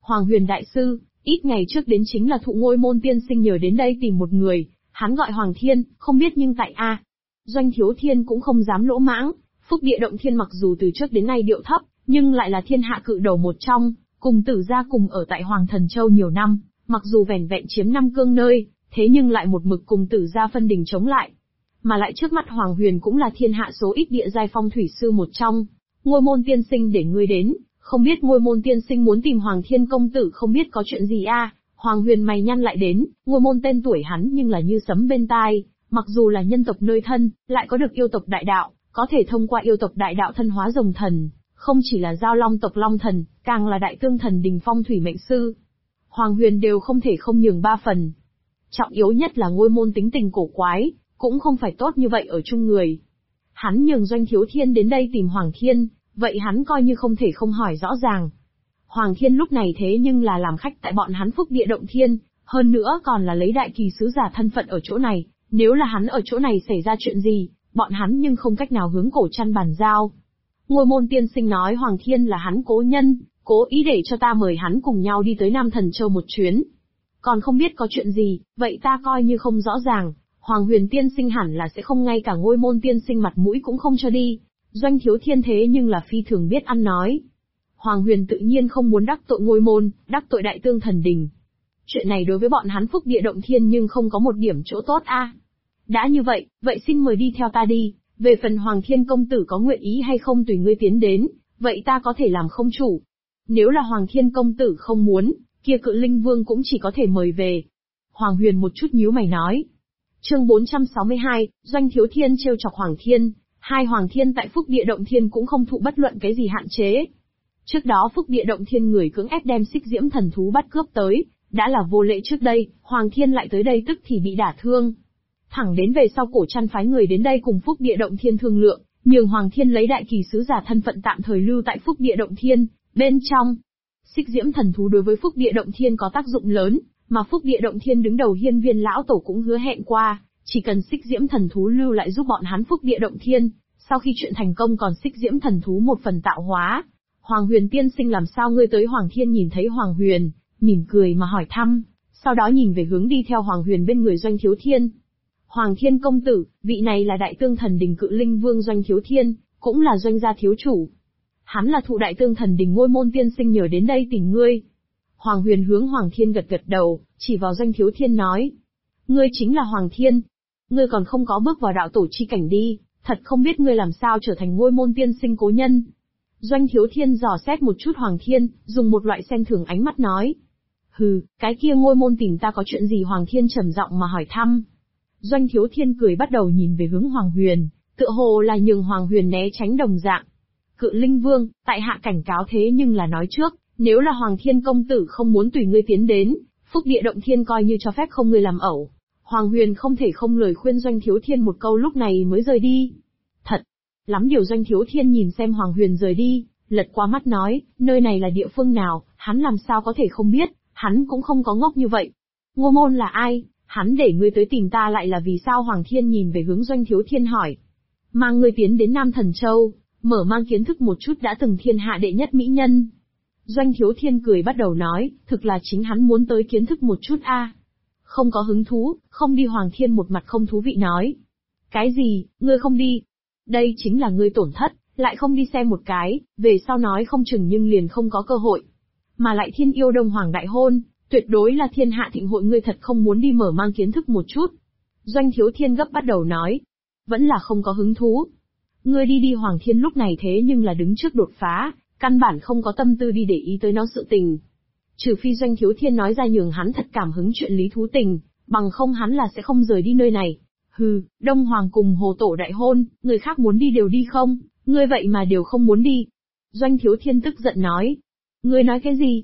Hoàng Huyền đại sư, ít ngày trước đến chính là Thụ Ngôi Môn tiên sinh nhờ đến đây tìm một người, hắn gọi Hoàng Thiên, không biết nhưng tại a. Doanh Thiếu Thiên cũng không dám lỗ mãng, Phúc Địa Động Thiên mặc dù từ trước đến nay điệu thấp, nhưng lại là thiên hạ cự đầu một trong, cùng Tử gia cùng ở tại Hoàng Thần Châu nhiều năm, mặc dù vẻn vẹn chiếm 5 cương nơi, thế nhưng lại một mực cùng Tử gia phân đình chống lại. Mà lại trước mắt Hoàng Huyền cũng là thiên hạ số ít địa giai phong thủy sư một trong. Ngôi Môn tiên sinh để ngươi đến, không biết Ngôi Môn tiên sinh muốn tìm Hoàng Thiên công tử không biết có chuyện gì a? Hoàng Huyền mày nhăn lại đến, Ngôi Môn tên tuổi hắn nhưng là như sấm bên tai, mặc dù là nhân tộc nơi thân, lại có được yêu tộc đại đạo, có thể thông qua yêu tộc đại đạo thân hóa rồng thần, không chỉ là giao long tộc long thần, càng là đại tương thần đình phong thủy mệnh sư. Hoàng Huyền đều không thể không nhường 3 phần. Trọng yếu nhất là Ngôi Môn tính tình cổ quái, cũng không phải tốt như vậy ở chung người. Hắn nhường Doanh Thiếu Thiên đến đây tìm Hoàng Thiên, vậy hắn coi như không thể không hỏi rõ ràng. Hoàng Thiên lúc này thế nhưng là làm khách tại bọn hắn Phúc Địa Động Thiên, hơn nữa còn là lấy đại kỳ sứ giả thân phận ở chỗ này, nếu là hắn ở chỗ này xảy ra chuyện gì, bọn hắn nhưng không cách nào hướng Cổ Trăn bàn giao. Ngôi Môn tiên sinh nói Hoàng Thiên là hắn cố nhân, cố ý để cho ta mời hắn cùng nhau đi tới Nam Thần Châu một chuyến. Còn không biết có chuyện gì, vậy ta coi như không rõ ràng, Hoàng Huyền tiên sinh hẳn là sẽ không ngay cả Ngôi Môn tiên sinh mặt mũi cũng không cho đi. Doanh Thiếu Thiên thế nhưng là phi thường biết ăn nói. Hoàng Huyền tự nhiên không muốn đắc tội Ngôi Môn, đắc tội đại tương thần đình. Chuyện này đối với bọn hắn Phúc Địa Động Thiên nhưng không có một điểm chỗ tốt a. Đã như vậy, vậy xin mời đi theo ta đi, về phần Hoàng Thiên công tử có nguyện ý hay không tùy ngươi tiến đến, vậy ta có thể làm không chủ. Nếu là Hoàng Thiên công tử không muốn, kia Cự Linh Vương cũng chỉ có thể mời về. Hoàng Huyền một chút nhíu mày nói. Chương 462, Doanh Thiếu Thiên trêu chọc Hoàng Thiên. Hai Hoàng Thiên tại Phúc Địa Động Thiên cũng không thụ bất luận cái gì hạn chế. Trước đó Phúc Địa Động Thiên người cưỡng ép đem Xích Diễm thần thú bắt cướp tới, đã là vô lễ trước đây, Hoàng Thiên lại tới đây tức thì bị đả thương. Thẳng đến về sau Cổ Trăn phái người đến đây cùng Phúc Địa Động Thiên thương lượng, nhường Hoàng Thiên lấy đại kỳ sứ giả thân phận tạm thời lưu tại Phúc Địa Động Thiên, bên trong. Xích Diễm thần thú đối với Phúc Địa Động Thiên có tác dụng lớn, mà Phúc Địa Động Thiên đứng đầu Hiên Viên lão tổ cũng hứa hẹn qua, chỉ cần Xích Diễm thần thú lưu lại giúp bọn hắn Phúc Địa Động Thiên, sau khi chuyện thành công còn Xích Diễm thần thú một phần tạo hóa. Hoàng Huyền tiên sinh làm sao ngươi tới? Hoàng Thiên nhìn thấy Hoàng Huyền, mỉm cười mà hỏi thăm, sau đó nhìn về hướng đi theo Hoàng Huyền bên người Doanh Thiếu Thiên. Hoàng Thiên công tử, vị này là đại tương thần đình Cự Linh Vương Doanh Thiếu Thiên, cũng là Doanh gia thiếu chủ. Hắn là thụ đại tương thần đình Ngôi Môn tiên sinh nhờ đến đây tìm ngươi. Hoàng Huyền hướng Hoàng Thiên gật gật đầu, chỉ vào Doanh Thiếu Thiên nói. Ngươi chính là Hoàng Thiên. Ngươi còn không có bước vào đạo tổ chi cảnh đi, thật không biết ngươi làm sao trở thành Ngôi Môn tiên sinh cố nhân. Doanh Thiếu Thiên dò xét một chút Hoàng Thiên, dùng một loại xem thường ánh mắt nói. Hừ, cái kia Ngôi Môn tìm ta có chuyện gì? Hoàng Thiên trầm giọng mà hỏi thăm. Doanh Thiếu Thiên cười bắt đầu nhìn về hướng Hoàng Huyền, tựa hồ là nhường Hoàng Huyền né tránh đồng dạng. Cự Linh Vương, tại hạ cảnh cáo thế nhưng là nói trước, nếu là Hoàng Thiên công tử không muốn tùy ngươi tiến đến, Phúc Địa Động Thiên coi như cho phép không ngươi làm ẩu. Hoàng Huyền không thể không lời khuyên Doanh Thiếu Thiên một câu lúc này mới rời đi. Thật lắm điều. Doanh Thiếu Thiên nhìn xem Hoàng Huyền rời đi, lật qua mắt nói, nơi này là địa phương nào, hắn làm sao có thể không biết, hắn cũng không có ngốc như vậy. Ngô Môn là ai? Hắn để ngươi tới tìm ta lại là vì sao? Hoàng Thiên nhìn về hướng Doanh Thiếu Thiên hỏi. Mang ngươi tiến đến Nam Thần Châu, mở mang kiến thức một chút đã từng thiên hạ đệ nhất mỹ nhân. Doanh Thiếu Thiên cười bắt đầu nói, thực là chính hắn muốn tới kiến thức một chút a. Không có hứng thú, không đi. Hoàng Thiên một mặt không thú vị nói. Cái gì, ngươi không đi? Đây chính là ngươi tổn thất, lại không đi xem một cái, về sau nói không chừng nhưng liền không có cơ hội. Mà lại Thiên Yêu Đông Hoàng đại hôn, tuyệt đối là thiên hạ thịnh hội, ngươi thật không muốn đi mở mang kiến thức một chút. Doanh Thiếu Thiên gấp bắt đầu nói. Vẫn là không có hứng thú. Ngươi đi đi. Hoàng Thiên lúc này thế nhưng là đứng trước đột phá, căn bản không có tâm tư đi để ý tới nó sự tình. Trừ phi Doanh Thiếu Thiên nói ra nhường hắn thật cảm hứng chuyện lý thú tình, bằng không hắn là sẽ không rời đi nơi này. Hừ, Đông Hoàng cùng Hồ Tổ đại hôn, người khác muốn đi đều đi không, ngươi vậy mà đều không muốn đi. Doanh Thiếu Thiên tức giận nói. Ngươi nói cái gì?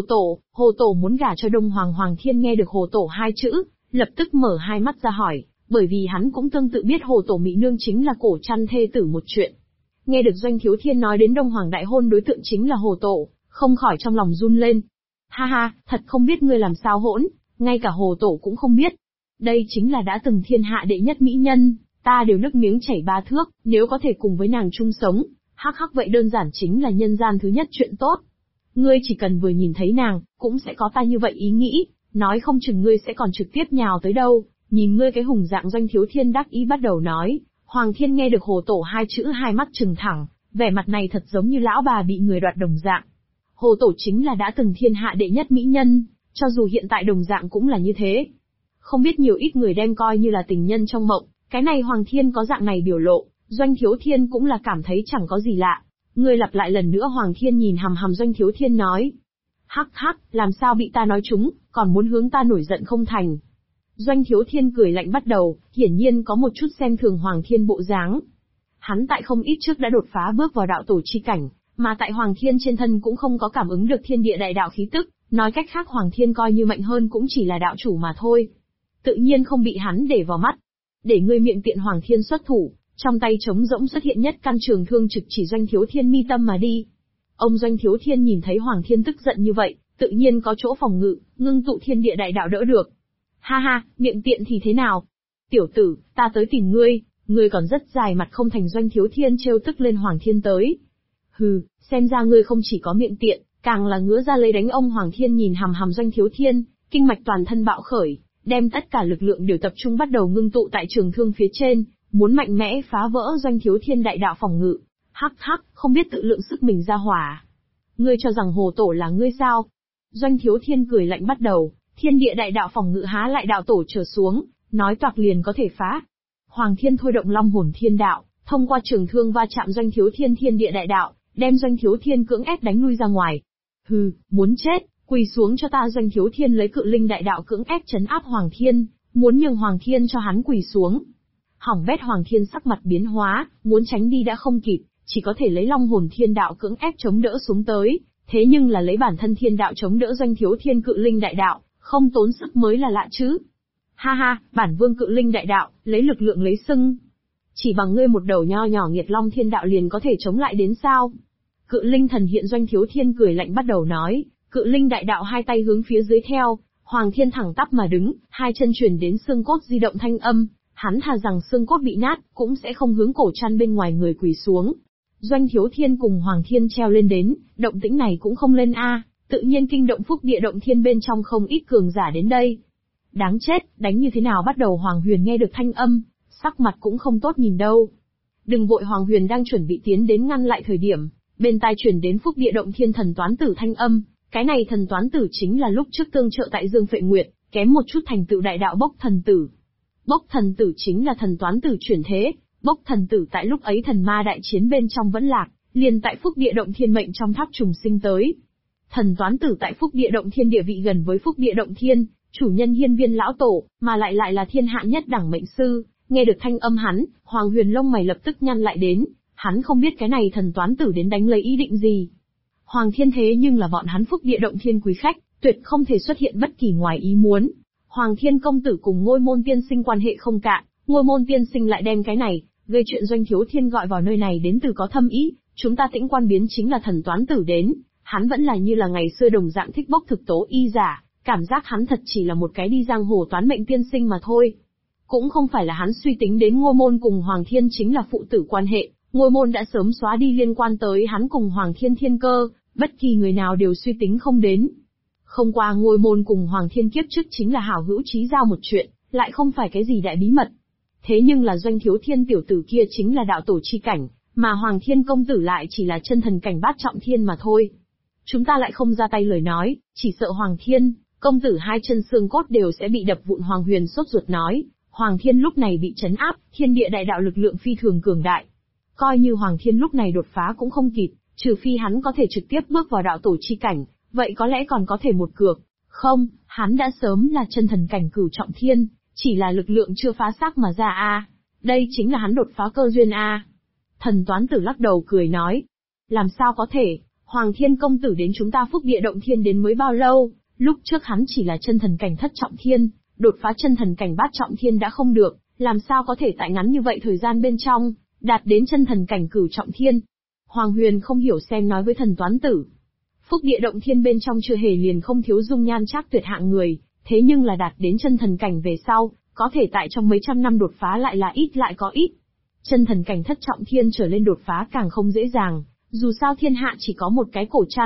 Hồ Tổ muốn gả cho Đông Hoàng. Hoàng Thiên nghe được Hồ Tổ hai chữ, lập tức mở hai mắt ra hỏi, bởi vì hắn cũng tương tự biết Hồ Tổ Mỹ Nương chính là Cổ Trăn thê tử một chuyện. Nghe được Doanh Thiếu Thiên nói đến Đông Hoàng đại hôn đối tượng chính là Hồ Tổ, không khỏi trong lòng run lên. Ha ha, thật không biết ngươi làm sao hỗn, ngay cả Hồ Tổ cũng không biết. Đây chính là đã từng thiên hạ đệ nhất mỹ nhân, ta đều nước miếng chảy ba thước, nếu có thể cùng với nàng chung sống, hắc hắc vậy đơn giản chính là nhân gian thứ nhất chuyện tốt. Ngươi chỉ cần vừa nhìn thấy nàng, cũng sẽ có ta như vậy ý nghĩ, nói không chừng ngươi sẽ còn trực tiếp nhào tới đâu, nhìn ngươi cái hùng dạng. Doanh Thiếu Thiên đắc ý bắt đầu nói. Hoàng Thiên nghe được Hồ Tổ hai chữ, hai mắt trừng thẳng, vẻ mặt này thật giống như lão bà bị người đoạt đồng dạng. Hồ Tổ chính là đã từng thiên hạ đệ nhất mỹ nhân, cho dù hiện tại đồng dạng cũng là như thế. Không biết nhiều ít người đem coi như là tình nhân trong mộng, cái này Hoàng Thiên có dạng này biểu lộ, Doanh Thiếu Thiên cũng là cảm thấy chẳng có gì lạ. Ngươi lặp lại lần nữa. Hoàng Thiên nhìn hằm hằm Doanh Thiếu Thiên nói. Hắc hắc, làm sao bị ta nói trúng, còn muốn hướng ta nổi giận không thành. Doanh Thiếu Thiên cười lạnh bắt đầu, hiển nhiên có một chút xem thường Hoàng Thiên bộ dáng. Hắn tại không ít trước đã đột phá bước vào đạo tổ chi cảnh, mà tại Hoàng Thiên trên thân cũng không có cảm ứng được thiên địa đại đạo khí tức, nói cách khác Hoàng Thiên coi như mạnh hơn cũng chỉ là đạo chủ mà thôi. Tự nhiên không bị hắn để vào mắt. Để ngươi miệng tiện. Hoàng Thiên xuất thủ, trong tay trống rỗng xuất hiện nhất căn trường thương trực chỉ Doanh Thiếu Thiên mi tâm mà đi. Ông Doanh Thiếu Thiên nhìn thấy Hoàng Thiên tức giận như vậy, tự nhiên có chỗ phòng ngự, ngưng tụ thiên địa đại đạo đỡ được. Ha ha, miệng tiện thì thế nào? Tiểu tử, ta tới tìm ngươi còn rất dài mặt không thành. Doanh Thiếu Thiên trêu tức lên Hoàng Thiên tới. Hừ, xem ra ngươi không chỉ có miệng tiện, càng là ngứa ra lấy đánh ông. Hoàng Thiên nhìn hằm hằm Doanh Thiếu Thiên, kinh mạch toàn thân bạo khởi, đem tất cả lực lượng đều tập trung bắt đầu ngưng tụ tại trường thương phía trên, muốn mạnh mẽ phá vỡ Doanh Thiếu Thiên đại đạo phòng ngự. Hắc hắc, không biết tự lượng sức mình ra hỏa. Ngươi cho rằng Hồ Tổ là ngươi sao? Doanh Thiếu Thiên cười lạnh bắt đầu, thiên địa đại đạo phòng ngự há lại đạo tổ trở xuống, nói toạc liền có thể phá. Hoàng Thiên thôi động Long Hồn Thiên Đạo, thông qua trường thương va chạm Doanh Thiếu Thiên thiên địa đại đạo, đem Doanh Thiếu Thiên cưỡng ép đánh lui ra ngoài. Hừ, muốn chết, quỳ xuống cho ta. Doanh Thiếu Thiên lấy Cự Linh đại đạo cưỡng ép trấn áp Hoàng Thiên, muốn nhường Hoàng Thiên cho hắn quỳ xuống. Hỏng bét. Hoàng Thiên sắc mặt biến hóa, muốn tránh đi đã không kịp, chỉ có thể lấy Long Hồn Thiên Đạo cưỡng ép chống đỡ xuống tới, thế nhưng là lấy bản thân Thiên Đạo chống đỡ Doanh Thiếu Thiên Cự Linh đại đạo, không tốn sức mới là lạ chứ. Ha ha, bản vương Cự Linh đại đạo, lấy lực lượng lấy sưng. Chỉ bằng ngươi một đầu nho nhỏ Nghiệt Long Thiên Đạo liền có thể chống lại đến sao? Cự Linh thần hiện. Doanh Thiếu Thiên cười lạnh bắt đầu nói, Cự Linh đại đạo hai tay hướng phía dưới theo, Hoàng Thiên thẳng tắp mà đứng, hai chân truyền đến xương cốt di động thanh âm, hắn thà rằng xương cốt bị nát, cũng sẽ không hướng cổ chăn bên ngoài người quỳ xuống. Doanh Thiếu Thiên cùng Hoàng Thiên treo lên đến, động tĩnh này cũng không lên tự nhiên kinh động phúc địa động thiên bên trong không ít cường giả đến đây. Đáng chết, đánh như thế nào bắt đầu? Hoàng Huyền nghe được thanh âm, sắc mặt cũng không tốt nhìn đâu. Đừng vội. Hoàng Huyền đang chuẩn bị tiến đến ngăn lại thời điểm, bên tai truyền đến phúc địa động thiên thần toán tử thanh âm, cái này thần toán tử chính là lúc trước tương trợ tại Dương Phệ Nguyệt, kém một chút thành tựu đại đạo Bốc Thần Tử. Bốc Thần Tử chính là thần toán tử chuyển thế, Bốc Thần Tử tại lúc ấy thần ma đại chiến bên trong vẫn lạc, liền tại phúc địa động thiên mệnh trong tháp trùng sinh tới. Thần toán tử tại phúc địa động thiên địa vị gần với phúc địa động thiên, chủ nhân hiên viên lão tổ, mà lại là thiên hạ nhất đẳng mệnh sư. Nghe được thanh âm hắn, Hoàng Huyền lông mày lập tức nhăn lại đến, hắn không biết cái này thần toán tử đến đánh lấy ý định gì. Hoàng Thiên thế nhưng là bọn hắn phúc địa động thiên quý khách, tuyệt không thể xuất hiện bất kỳ ngoài ý muốn. Hoàng Thiên công tử cùng Ngôi Môn tiên sinh quan hệ không cạn, Ngôi Môn tiên sinh lại đem cái này, gây chuyện Doanh Thiếu Thiên gọi vào nơi này đến từ có thâm ý, chúng ta Tĩnh Quan biến chính là thần toán tử đến, hắn vẫn là như là ngày xưa đồng dạng thích bốc thực tố y giả, cảm giác hắn thật chỉ là một cái đi giang hồ toán mệnh tiên sinh mà thôi. Cũng không phải là hắn suy tính đến Ngôi Môn cùng Hoàng Thiên chính là phụ tử quan hệ, Ngôi Môn đã sớm xóa đi liên quan tới hắn cùng Hoàng Thiên thiên cơ, bất kỳ người nào đều suy tính không đến. Không qua Ngôi Môn cùng Hoàng Thiên kiếp trước chính là hảo hữu chí giao một chuyện, lại không phải cái gì đại bí mật. Thế nhưng là Doanh Thiếu Thiên tiểu tử kia chính là đạo tổ chi cảnh, mà Hoàng Thiên công tử lại chỉ là chân thần cảnh bát trọng thiên mà thôi. Chúng ta lại không ra tay lời nói, chỉ sợ Hoàng Thiên công tử hai chân xương cốt đều sẽ bị đập vụn. Hoàng Huyền sốt ruột nói, Hoàng Thiên lúc này bị trấn áp, thiên địa đại đạo lực lượng phi thường cường đại. Coi như Hoàng Thiên lúc này đột phá cũng không kịp, trừ phi hắn có thể trực tiếp bước vào đạo tổ chi cảnh, vậy có lẽ còn có thể một cược. Không, hắn đã sớm là chân thần cảnh cửu trọng thiên, chỉ là lực lượng chưa phá xác mà ra đây chính là hắn đột phá cơ duyên Thần toán tử lắc đầu cười nói, làm sao có thể, Hoàng Thiên công tử đến chúng ta phúc địa động thiên đến mới bao lâu, lúc trước hắn chỉ là chân thần cảnh thất trọng thiên, đột phá chân thần cảnh bát trọng thiên đã không được, làm sao có thể tại ngắn như vậy thời gian bên trong, đạt đến chân thần cảnh cửu trọng thiên. Hoàng Huyền không hiểu xem nói với thần toán tử. Phúc địa động thiên bên trong chưa hề liền không thiếu dung nhan trác tuyệt hạng người, thế nhưng là đạt đến chân thần cảnh về sau, có thể tại trong mấy trăm năm đột phá lại là ít lại có ít. Chân thần cảnh thất trọng thiên trở lên đột phá càng không dễ dàng, dù sao thiên hạ chỉ có một cái cổ chăn,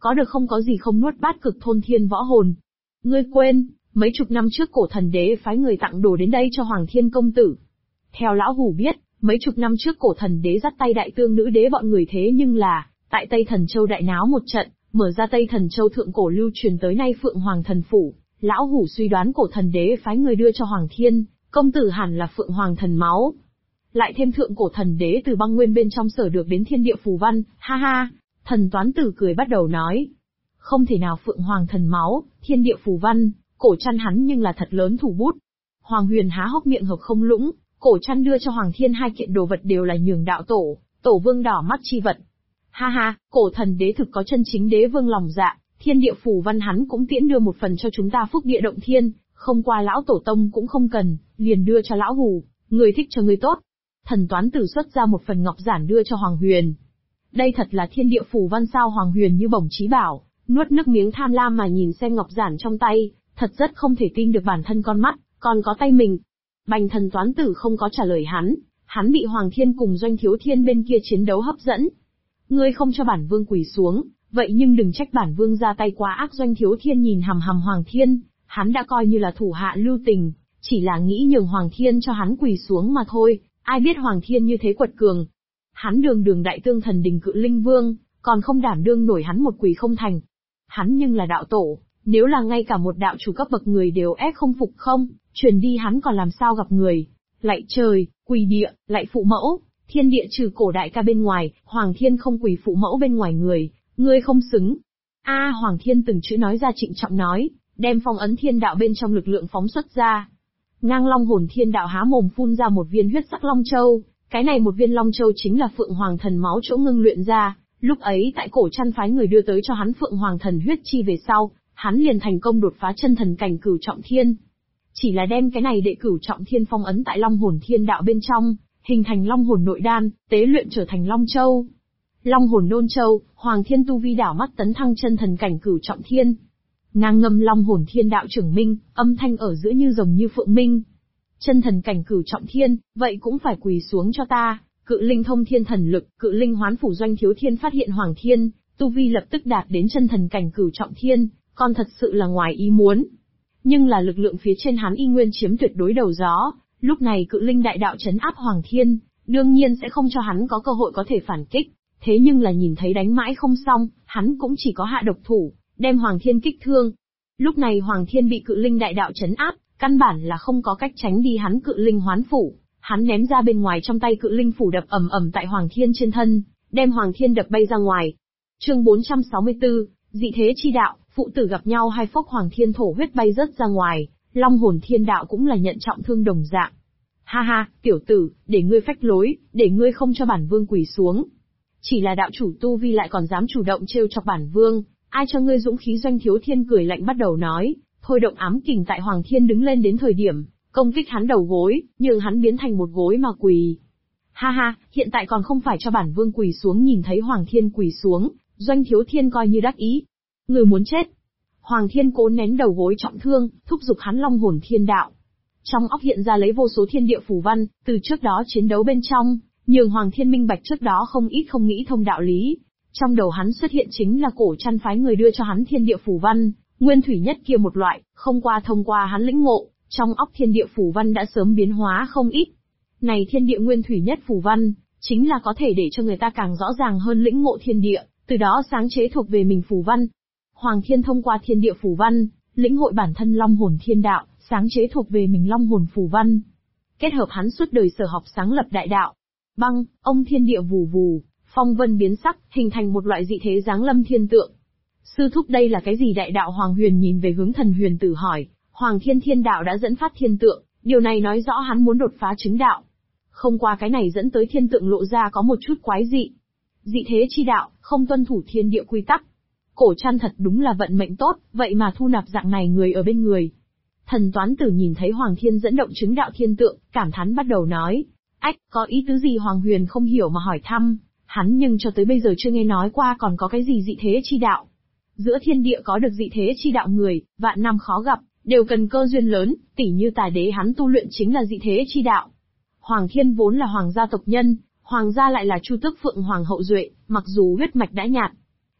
có được không có gì không nuốt Bát Cực thôn thiên võ hồn. Ngươi quên, mấy chục năm trước cổ thần đế phái người tặng đồ đến đây cho Hoàng Thiên công tử. Theo lão hủ biết, mấy chục năm trước cổ thần đế dắt tay đại tương nữ đế bọn người thế nhưng là, tại Tây Thần Châu đại náo một trận, mở ra Tây Thần Châu thượng cổ lưu truyền tới nay Phượng Hoàng thần phủ. Lão hủ suy đoán cổ thần đế phái người đưa cho Hoàng Thiên công tử hẳn là Phượng Hoàng thần máu. Lại thêm thượng cổ thần đế từ băng nguyên bên trong sở được đến thiên địa phù văn, ha ha. Thần toán tử cười bắt đầu nói. Không thể nào Phượng Hoàng thần máu, thiên địa phù văn, cổ chăn hắn nhưng là thật lớn thủ bút. Hoàng Huyền há hốc miệng hợp không lũng, cổ chăn đưa cho Hoàng Thiên hai kiện đồ vật đều là nhường đạo tổ vương đỏ mắt chi vật. Ha ha, cổ thần đế thực có chân chính đế vương lòng dạ, thiên địa phù văn hắn cũng tiễn đưa một phần cho chúng ta phúc địa động thiên, không qua lão tổ tông cũng không cần, liền đưa cho lão hủ, người thích cho người tốt. Thần toán tử xuất ra một phần ngọc giản đưa cho Hoàng Huyền. Đây thật là thiên địa phù văn sao? Hoàng Huyền như bổng trí bảo, nuốt nước miếng tham lam mà nhìn xem ngọc giản trong tay, thật rất không thể tin được bản thân con mắt, còn có tay mình. Bành thần toán tử không có trả lời hắn bị Hoàng Thiên cùng Doanh Thiếu Thiên bên kia chiến đấu hấp dẫn. Ngươi không cho bản vương quỳ xuống, vậy nhưng đừng trách bản vương ra tay quá ác. Doanh Thiếu Thiên nhìn hằm hằm Hoàng Thiên, hắn đã coi như là thủ hạ lưu tình, chỉ là nghĩ nhường Hoàng Thiên cho hắn quỳ xuống mà thôi, ai biết Hoàng Thiên như thế quật cường. Hắn đường đại tương thần đình cự linh vương, còn không đảm đương nổi hắn một quỳ không thành. Hắn nhưng là đạo tổ, nếu là ngay cả một đạo chủ cấp bậc người đều ép không phục không, truyền đi hắn còn làm sao gặp người. Lạy trời, quỳ địa, lạy phụ mẫu, thiên địa trừ cổ đại ca bên ngoài, Hoàng Thiên không quỳ phụ mẫu bên ngoài người, ngươi không xứng. Hoàng Thiên từng chữ nói ra trịnh trọng nói, đem phong ấn thiên đạo bên trong lực lượng phóng xuất ra. Ngang long hồn thiên đạo há mồm phun ra một viên huyết sắc long châu, cái này một viên long châu chính là Phượng Hoàng thần máu chỗ ngưng luyện ra, lúc ấy tại cổ chăn phái người đưa tới cho hắn Phượng Hoàng thần huyết chi về sau, hắn liền thành công đột phá chân thần cảnh cửu trọng thiên. Chỉ là đem cái này đệ cửu trọng thiên phong ấn tại long hồn thiên đạo bên trong, hình thành long hồn nội đan, tế luyện trở thành long châu. Long hồn nôn châu, Hoàng Thiên tu vi đảo mắt tấn thăng chân thần cảnh cửu trọng thiên. Ngang ngâm long hồn thiên đạo trưởng minh, âm thanh ở giữa như rồng như phượng minh. Chân thần cảnh cửu trọng thiên, vậy cũng phải quỳ xuống cho ta. Cự linh thông thiên thần lực, cự linh hoán phủ. Doanh Thiếu Thiên phát hiện Hoàng Thiên tu vi lập tức đạt đến chân thần cảnh cửu trọng thiên, còn thật sự là ngoài ý muốn. Nhưng là lực lượng phía trên hắn y nguyên chiếm tuyệt đối đầu gió, lúc này cự linh đại đạo trấn áp Hoàng Thiên, đương nhiên sẽ không cho hắn có cơ hội có thể phản kích. Thế nhưng là nhìn thấy đánh mãi không xong, hắn cũng chỉ có hạ độc thủ, đem Hoàng Thiên kích thương. Lúc này Hoàng Thiên bị cự linh đại đạo trấn áp, căn bản là không có cách tránh đi hắn cự linh hoán phủ. Hắn ném ra bên ngoài trong tay cự linh phủ đập ầm ầm tại Hoàng Thiên trên thân, đem Hoàng Thiên đập bay ra ngoài. Chương 464, dị thế chi đạo, phụ tử gặp nhau hai phốc. Hoàng Thiên thổ huyết bay rớt ra ngoài, long hồn thiên đạo cũng là nhận trọng thương đồng dạng. Ha ha, tiểu tử, để ngươi phách lối, để ngươi không cho bản vương quỳ xuống. Chỉ là đạo chủ tu vi lại còn dám chủ động trêu chọc bản vương, ai cho ngươi dũng khí? Doanh Thiếu Thiên cười lạnh bắt đầu nói, thôi động ám kình tại Hoàng Thiên đứng lên đến thời điểm, công kích hắn đầu gối, nhường hắn biến thành một gối mà quỳ. Ha ha, hiện tại còn không phải cho bản vương quỳ xuống? Nhìn thấy Hoàng Thiên quỳ xuống, Doanh Thiếu Thiên coi như đắc ý. Người muốn chết. Hoàng Thiên cố nén đầu gối trọng thương, thúc giục hắn long hồn thiên đạo. Trong óc hiện ra lấy vô số thiên địa phù văn, từ trước đó chiến đấu bên trong, nhường Hoàng Thiên minh bạch trước đó không nghĩ thông đạo lý. Trong đầu hắn xuất hiện chính là cổ chăn phái người đưa cho hắn thiên địa phù văn, nguyên thủy nhất kia một loại, thông qua hắn lĩnh ngộ, trong óc thiên địa phù văn đã sớm biến hóa không ít. Này thiên địa nguyên thủy nhất phù văn, chính là có thể để cho người ta càng rõ ràng hơn lĩnh ngộ thiên địa, từ đó sáng chế thuộc về mình phù văn. Hoàng Thiên thông qua thiên địa phù văn, lĩnh hội bản thân long hồn thiên đạo, sáng chế thuộc về mình long hồn phù văn. Kết hợp hắn suốt đời sở học sáng lập đại đạo. Băng, ông thiên địa vù vù, phong vân biến sắc, hình thành một loại dị thế giáng lâm thiên tượng. Sư thúc đây là cái gì? Đại đạo Hoàng Huyền nhìn về hướng Thần Huyền Tử hỏi. Hoàng Thiên thiên đạo đã dẫn phát thiên tượng, điều này nói rõ hắn muốn đột phá chứng đạo. Không qua cái này dẫn tới thiên tượng lộ ra có một chút quái dị. Dị thế chi đạo, không tuân thủ thiên địa quy tắc. Cổ chăn thật đúng là vận mệnh tốt, vậy mà thu nạp dạng này người ở bên người. Thần toán tử nhìn thấy Hoàng Thiên dẫn động chứng đạo thiên tượng, cảm thán bắt đầu nói. Ách, có ý tứ gì? Hoàng Huyền không hiểu mà hỏi thăm, hắn nhưng cho tới bây giờ chưa nghe nói qua còn có cái gì dị thế chi đạo. Giữa thiên địa có được dị thế chi đạo người, vạn năm khó gặp, đều cần cơ duyên lớn, tỉ như Tài Đế hắn tu luyện chính là dị thế chi đạo. Hoàng Thiên vốn là hoàng gia tộc nhân, hoàng gia lại là Chu Tước Phượng Hoàng hậu duệ, mặc dù huyết mạch đã nhạt,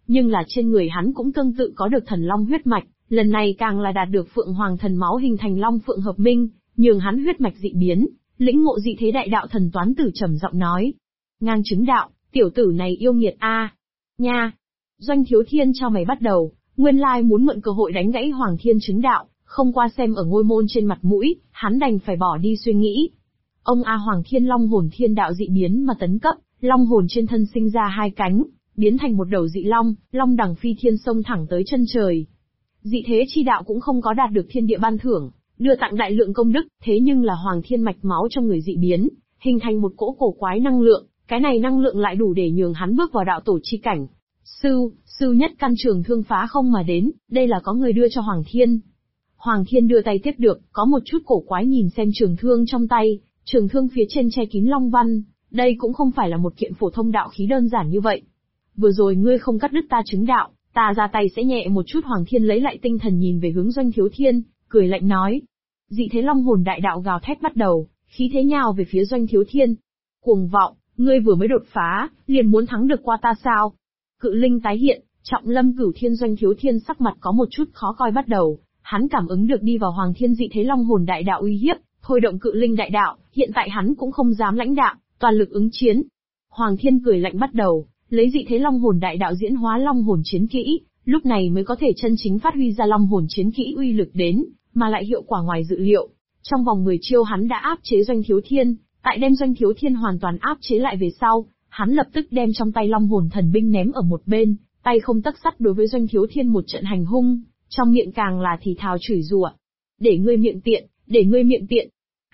nhưng là trên người hắn cũng tương tự có được thần long huyết mạch, lần này càng là đạt được Phượng Hoàng thần máu hình thành long phượng hợp minh, nhường hắn huyết mạch dị biến, lĩnh ngộ dị thế đại đạo. Thần Toán Tử trầm giọng nói: "Ngang chứng đạo, tiểu tử này yêu nghiệt a." Nha. Doanh Thiếu Thiên cho mày bắt đầu, nguyên lai muốn mượn cơ hội đánh gãy Hoàng Thiên chứng đạo, không qua xem ở Ngôi Môn trên mặt mũi, hắn đành phải bỏ đi suy nghĩ. Ông Hoàng Thiên Long hồn thiên đạo dị biến mà tấn cấp, long hồn trên thân sinh ra hai cánh, biến thành một đầu dị long, long đằng phi thiên xông thẳng tới chân trời. Dị thế chi đạo cũng không có đạt được thiên địa ban thưởng, đưa tặng đại lượng công đức, thế nhưng là Hoàng Thiên mạch máu trong người dị biến, hình thành một cỗ cổ quái năng lượng, cái này năng lượng lại đủ để nhường hắn bước vào đạo tổ chi cảnh. Sư nhất căn trường thương phá không mà đến, đây là có người đưa cho Hoàng Thiên. Hoàng Thiên đưa tay tiếp được, có một chút cổ quái nhìn xem trường thương trong tay, trường thương phía trên che kín long văn, đây cũng không phải là một kiện phổ thông đạo khí đơn giản như vậy. Vừa rồi ngươi không cắt đứt ta chứng đạo, ta ra tay sẽ nhẹ một chút. Hoàng Thiên lấy lại tinh thần nhìn về hướng Doanh Thiếu Thiên, cười lạnh nói. Dị thế long hồn đại đạo gào thét bắt đầu, khí thế nhào về phía Doanh Thiếu Thiên. Cuồng vọng, ngươi vừa mới đột phá, liền muốn thắng được qua ta sao? Cự linh tái hiện, trọng lâm cửu thiên. Doanh Thiếu Thiên sắc mặt có một chút khó coi bắt đầu, hắn cảm ứng được đi vào Hoàng Thiên dị thế long hồn đại đạo uy hiếp, thôi động cự linh đại đạo, hiện tại hắn cũng không dám lãnh đạo, toàn lực ứng chiến. Hoàng Thiên cười lạnh bắt đầu, lấy dị thế long hồn đại đạo diễn hóa long hồn chiến kỹ, lúc này mới có thể chân chính phát huy ra long hồn chiến kỹ uy lực đến, mà lại hiệu quả ngoài dự liệu. Trong vòng 10 chiêu hắn đã áp chế Doanh Thiếu Thiên, tại đem Doanh Thiếu Thiên hoàn toàn áp chế lại về sau, hắn lập tức đem trong tay long hồn thần binh ném ở một bên, tay không tấc sắt đối với Doanh Thiếu Thiên một trận hành hung, trong miệng càng là thì thào chửi rủa. Để ngươi miệng tiện, để ngươi miệng tiện.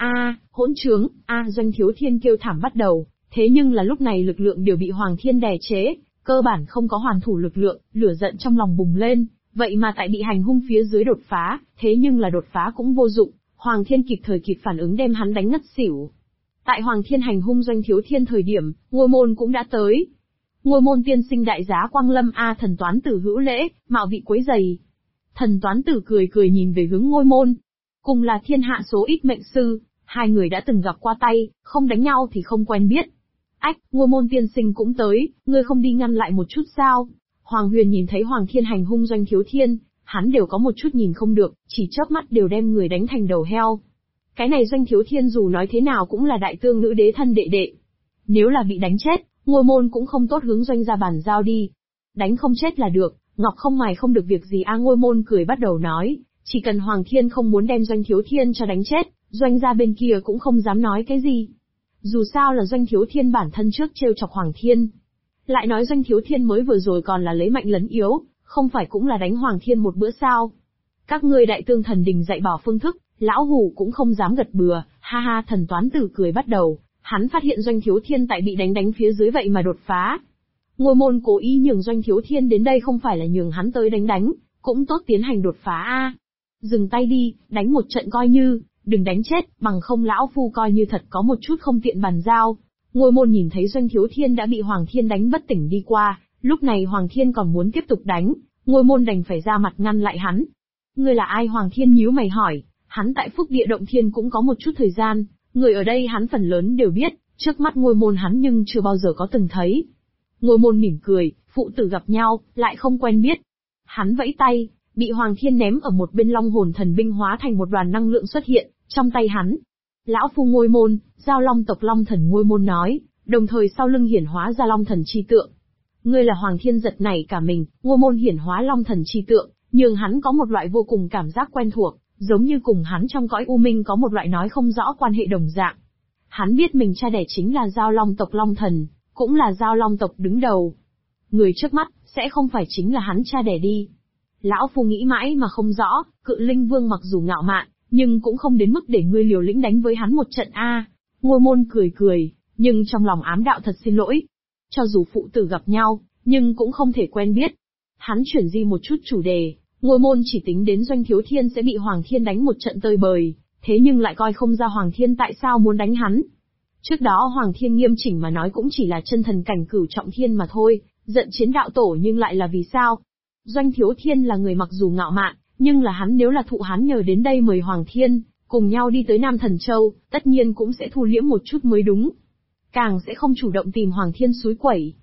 Hỗn trướng, Doanh Thiếu Thiên kêu thảm bắt đầu, thế nhưng là lúc này lực lượng đều bị Hoàng Thiên đè chế, cơ bản không có hoàn thủ lực lượng, lửa giận trong lòng bùng lên, vậy mà tại bị hành hung phía dưới đột phá, thế nhưng là đột phá cũng vô dụng, Hoàng Thiên kịp thời kịp phản ứng đem hắn đánh ngất xỉu. Tại Hoàng Thiên hành hung Doanh Thiếu Thiên thời điểm, Ngôi Môn cũng đã tới. Ngôi Môn tiên sinh đại giá quang lâm. Thần Toán Tử hữu lễ, mạo vị quấy giày. Thần Toán Tử cười cười nhìn về hướng Ngôi Môn. Cùng là thiên hạ số ít mệnh sư, hai người đã từng gặp qua tay, không đánh nhau thì không quen biết. Ngôi Môn tiên sinh cũng tới, ngươi không đi ngăn lại một chút sao? Hoàng Huyền nhìn thấy Hoàng Thiên hành hung Doanh Thiếu Thiên, hắn đều có một chút nhìn không được, chỉ chớp mắt đều đem người đánh thành đầu heo. Cái này Doanh Thiếu Thiên dù nói thế nào cũng là đại tương nữ đế thân đệ đệ. Nếu là bị đánh chết, Ngôi Môn cũng không tốt hướng Doanh ra bàn giao đi. Đánh không chết là được, ngọc không mài không được việc gì. Ngôi Môn cười bắt đầu nói, chỉ cần Hoàng Thiên không muốn đem Doanh Thiếu Thiên cho đánh chết, Doanh ra bên kia cũng không dám nói cái gì. Dù sao là Doanh Thiếu Thiên bản thân trước trêu chọc Hoàng Thiên. Lại nói Doanh Thiếu Thiên mới vừa rồi còn là lấy mạnh lấn yếu, không phải cũng là đánh Hoàng Thiên một bữa sao? Các ngươi đại tương thần đình dạy bảo phương thức, lão hủ cũng không dám gật bừa. Thần Toán Tử cười bắt đầu, hắn phát hiện Doanh Thiếu Thiên tại bị đánh phía dưới vậy mà đột phá. Ngôi Môn cố ý nhường Doanh Thiếu Thiên đến đây không phải là nhường hắn tới đánh, cũng tốt tiến hành đột phá. Dừng tay đi, đánh một trận coi như, đừng đánh chết, bằng không lão phu coi như thật có một chút không tiện bàn giao. Ngôi Môn nhìn thấy Doanh Thiếu Thiên đã bị Hoàng Thiên đánh bất tỉnh đi qua, lúc này Hoàng Thiên còn muốn tiếp tục đánh, Ngôi Môn đành phải ra mặt ngăn lại hắn. Ngươi là ai? Hoàng Thiên nhíu mày hỏi, hắn tại Phúc Địa Động Thiên cũng có một chút thời gian, người ở đây hắn phần lớn đều biết, trước mắt Ngôi Môn hắn nhưng chưa bao giờ có từng thấy. Ngôi Môn mỉm cười, phụ tử gặp nhau, lại không quen biết. Hắn vẫy tay, bị Hoàng Thiên ném ở một bên long hồn thần binh hóa thành một đoàn năng lượng xuất hiện, trong tay hắn. Lão phu Ngôi Môn, giao long tộc long thần. Ngôi Môn nói, đồng thời sau lưng hiển hóa ra long thần chi tượng. Ngươi là Hoàng Thiên giật nảy cả mình, Ngôi Môn hiển hóa long thần chi tượng, nhưng hắn có một loại vô cùng cảm giác quen thuộc, giống như cùng hắn trong cõi u minh có một loại nói không rõ quan hệ đồng dạng. Hắn biết mình cha đẻ chính là giao long tộc long thần, cũng là giao long tộc đứng đầu. Người trước mắt, sẽ không phải chính là hắn cha đẻ đi. Lão phu nghĩ mãi mà không rõ, Cự Linh Vương mặc dù ngạo mạn, nhưng cũng không đến mức để ngươi liều lĩnh đánh với hắn một trận a. Ngôi Môn cười cười, nhưng trong lòng ám đạo thật xin lỗi. Cho dù phụ tử gặp nhau, nhưng cũng không thể quen biết. Hắn chuyển di một chút chủ đề, Ngôi Môn chỉ tính đến Doanh Thiếu Thiên sẽ bị Hoàng Thiên đánh một trận tơi bời, thế nhưng lại coi không ra Hoàng Thiên tại sao muốn đánh hắn. Trước đó Hoàng Thiên nghiêm chỉnh mà nói cũng chỉ là chân thần cảnh cửu trọng thiên mà thôi, giận chiến đạo tổ nhưng lại là vì sao? Doanh Thiếu Thiên là người mặc dù ngạo mạn, nhưng là hắn nếu là thụ hắn nhờ đến đây mời Hoàng Thiên, cùng nhau đi tới Nam Thần Châu, tất nhiên cũng sẽ thu liễm một chút mới đúng. Càng sẽ không chủ động tìm Hoàng Thiên xúi quẩy.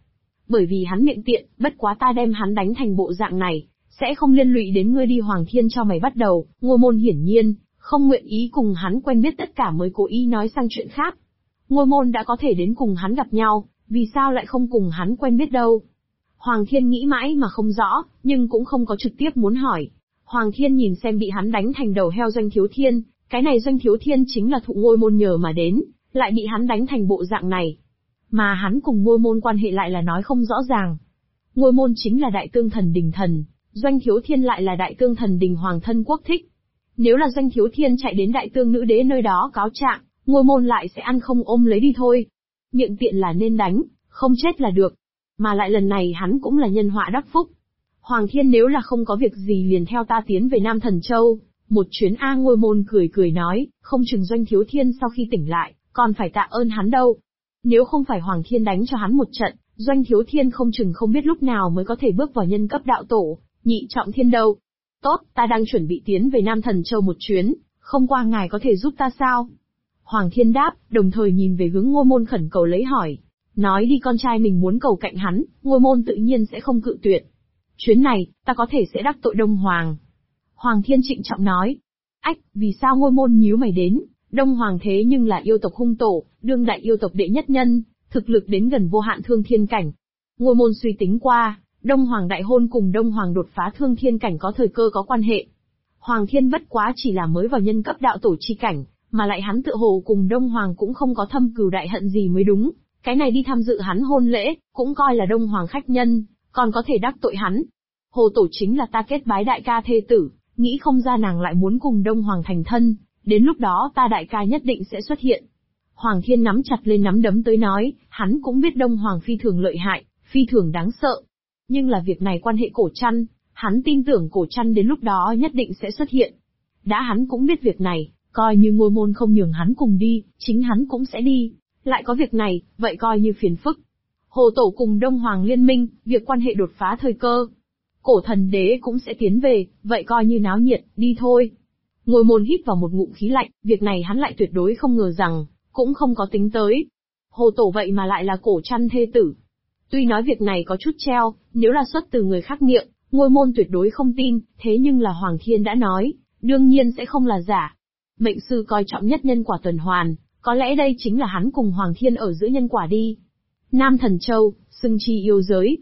Bởi vì hắn miệng tiện, bất quá ta đem hắn đánh thành bộ dạng này, sẽ không liên lụy đến ngươi đi Hoàng Thiên cho mày bắt đầu. Ngôi môn hiển nhiên, không nguyện ý cùng hắn quen biết tất cả mới cố ý nói sang chuyện khác. Ngôi môn đã có thể đến cùng hắn gặp nhau, vì sao lại không cùng hắn quen biết đâu? Hoàng Thiên nghĩ mãi mà không rõ, nhưng cũng không có trực tiếp muốn hỏi. Hoàng Thiên nhìn xem bị hắn đánh thành đầu heo Doanh Thiếu Thiên, cái này Doanh Thiếu Thiên chính là thụ ngôi môn nhờ mà đến, lại bị hắn đánh thành bộ dạng này. Mà hắn cùng ngôi môn quan hệ lại là nói không rõ ràng. Ngôi môn chính là Đại Tương Thần Đình thần, Doanh Thiếu Thiên lại là Đại Tương Thần Đình Hoàng thân quốc thích. Nếu là Doanh Thiếu Thiên chạy đến Đại Tương Nữ Đế nơi đó cáo trạng, ngôi môn lại sẽ ăn không ôm lấy đi thôi. Miệng tiện là nên đánh, không chết là được. Mà lại lần này hắn cũng là nhân họa đắc phúc. Hoàng Thiên nếu là không có việc gì liền theo ta tiến về Nam Thần Châu, một chuyến ngôi môn cười cười nói, không chừng Doanh Thiếu Thiên sau khi tỉnh lại, còn phải tạ ơn hắn đâu. Nếu không phải Hoàng Thiên đánh cho hắn một trận, Doanh Thiếu Thiên không chừng không biết lúc nào mới có thể bước vào nhân cấp đạo tổ, nhị trọng thiên đâu. Tốt, ta đang chuẩn bị tiến về Nam Thần Châu một chuyến, không qua ngài có thể giúp ta sao? Hoàng Thiên đáp, đồng thời nhìn về hướng ngôi môn khẩn cầu lấy hỏi. Nói đi con trai mình muốn cầu cạnh hắn, ngôi môn tự nhiên sẽ không cự tuyệt. Chuyến này, ta có thể sẽ đắc tội Đông Hoàng. Hoàng Thiên trịnh trọng nói. Ách, vì sao ngôi môn nhíu mày đến? Đông Hoàng thế nhưng là yêu tộc hung tổ, đương đại yêu tộc đệ nhất nhân, thực lực đến gần vô hạn thương thiên cảnh. Ngôi môn suy tính qua, Đông Hoàng đại hôn cùng Đông Hoàng đột phá thương thiên cảnh có thời cơ có quan hệ. Hoàng Thiên bất quá chỉ là mới vào nhân cấp đạo tổ chi cảnh, mà lại hắn tựa hồ cùng Đông Hoàng cũng không có thâm cừu đại hận gì mới đúng. Cái này đi tham dự hắn hôn lễ, cũng coi là Đông Hoàng khách nhân, còn có thể đắc tội hắn. Hồ tổ chính là ta kết bái đại ca thê tử, nghĩ không ra nàng lại muốn cùng Đông Hoàng thành thân, đến lúc đó ta đại ca nhất định sẽ xuất hiện. Hoàng Thiên nắm chặt lên nắm đấm tới nói, hắn cũng biết Đông Hoàng phi thường lợi hại, phi thường đáng sợ. Nhưng là việc này quan hệ cổ trăn, hắn tin tưởng cổ trăn đến lúc đó nhất định sẽ xuất hiện. Đã hắn cũng biết việc này, coi như ngôi môn không nhường hắn cùng đi, chính hắn cũng sẽ đi. Lại có việc này, vậy coi như phiền phức. Hồ tổ cùng Đông Hoàng liên minh, việc quan hệ đột phá thời cơ. Cổ thần đế cũng sẽ tiến về, vậy coi như náo nhiệt, đi thôi. Ngôi môn hít vào một ngụm khí lạnh, việc này hắn lại tuyệt đối không ngờ rằng, cũng không có tính tới. Hồ tổ vậy mà lại là cổ trăn thê tử. Tuy nói việc này có chút treo, nếu là xuất từ người khác miệng, ngôi môn tuyệt đối không tin, thế nhưng là Hoàng Thiên đã nói, đương nhiên sẽ không là giả. Mệnh sư coi trọng nhất nhân quả tuần hoàn, có lẽ đây chính là hắn cùng Hoàng Thiên ở giữa nhân quả đi. Nam Thần Châu, xưng chi yêu giới.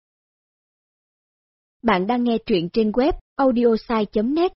Bạn đang nghe truyện trên web audiosai.net.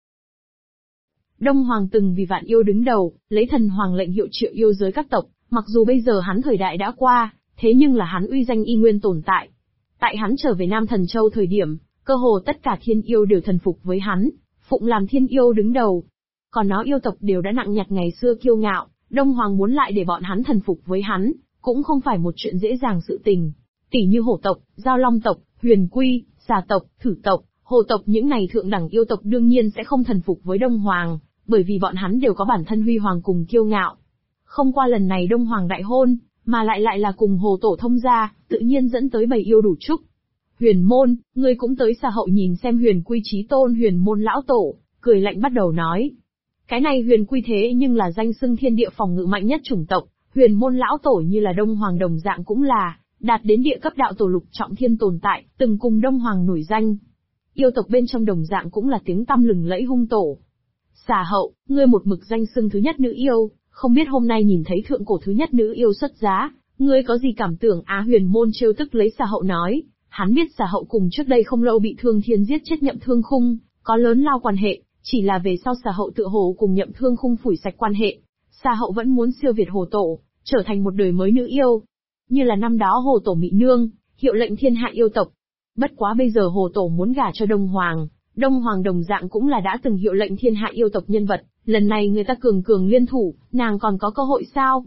Đông Hoàng từng vì vạn yêu đứng đầu, lấy thần hoàng lệnh hiệu triệu yêu giới các tộc, mặc dù bây giờ hắn thời đại đã qua, thế nhưng là hắn uy danh y nguyên tồn tại. Tại hắn trở về Nam Thần Châu thời điểm, cơ hồ tất cả thiên yêu đều thần phục với hắn, phụng làm thiên yêu đứng đầu. Còn nó yêu tộc đều đã nặng nhặt ngày xưa kiêu ngạo, Đông Hoàng muốn lại để bọn hắn thần phục với hắn, cũng không phải một chuyện dễ dàng sự tình. Tỷ như hổ tộc, giao long tộc, huyền quy, xà tộc, thử tộc, hồ tộc những này thượng đẳng yêu tộc đương nhiên sẽ không thần phục với Đông Hoàng, bởi vì bọn hắn đều có bản thân huy hoàng cùng kiêu ngạo. Không qua lần này Đông Hoàng đại hôn, mà lại là cùng hồ tổ thông gia, tự nhiên dẫn tới bầy yêu đủ trúc. Huyền môn, ngươi cũng tới xà hậu nhìn xem huyền quy chí tôn huyền môn lão tổ, cười lạnh bắt đầu nói. Cái này huyền quy thế nhưng là danh xưng thiên địa phòng ngự mạnh nhất chủng tộc, huyền môn lão tổ như là Đông Hoàng đồng dạng cũng là, đạt đến địa cấp đạo tổ lục trọng thiên tồn tại, từng cùng Đông Hoàng nổi danh. Yêu tộc bên trong đồng dạng cũng là tiếng tăm lừng lẫy hung tổ. Xà hậu, ngươi một mực danh xưng thứ nhất nữ yêu, không biết hôm nay nhìn thấy thượng cổ thứ nhất nữ yêu xuất giá, ngươi có gì cảm tưởng? Huyền môn trêu tức lấy xà hậu nói, hắn biết xà hậu cùng trước đây không lâu bị Thương Thiên giết chết Nhậm Thương Khung, có lớn lao quan hệ, chỉ là về sau xà hậu tựa hồ cùng Nhậm Thương Khung phủi sạch quan hệ. Xà hậu vẫn muốn siêu việt hồ tổ, trở thành một đời mới nữ yêu. Như là năm đó hồ tổ Mị Nương, hiệu lệnh thiên hạ yêu tộc. Bất quá bây giờ hồ tổ muốn gả cho Đông Hoàng, Đông Hoàng đồng dạng cũng là đã từng hiệu lệnh thiên hạ yêu tộc nhân vật, lần này người ta cường cường liên thủ, nàng còn có cơ hội sao?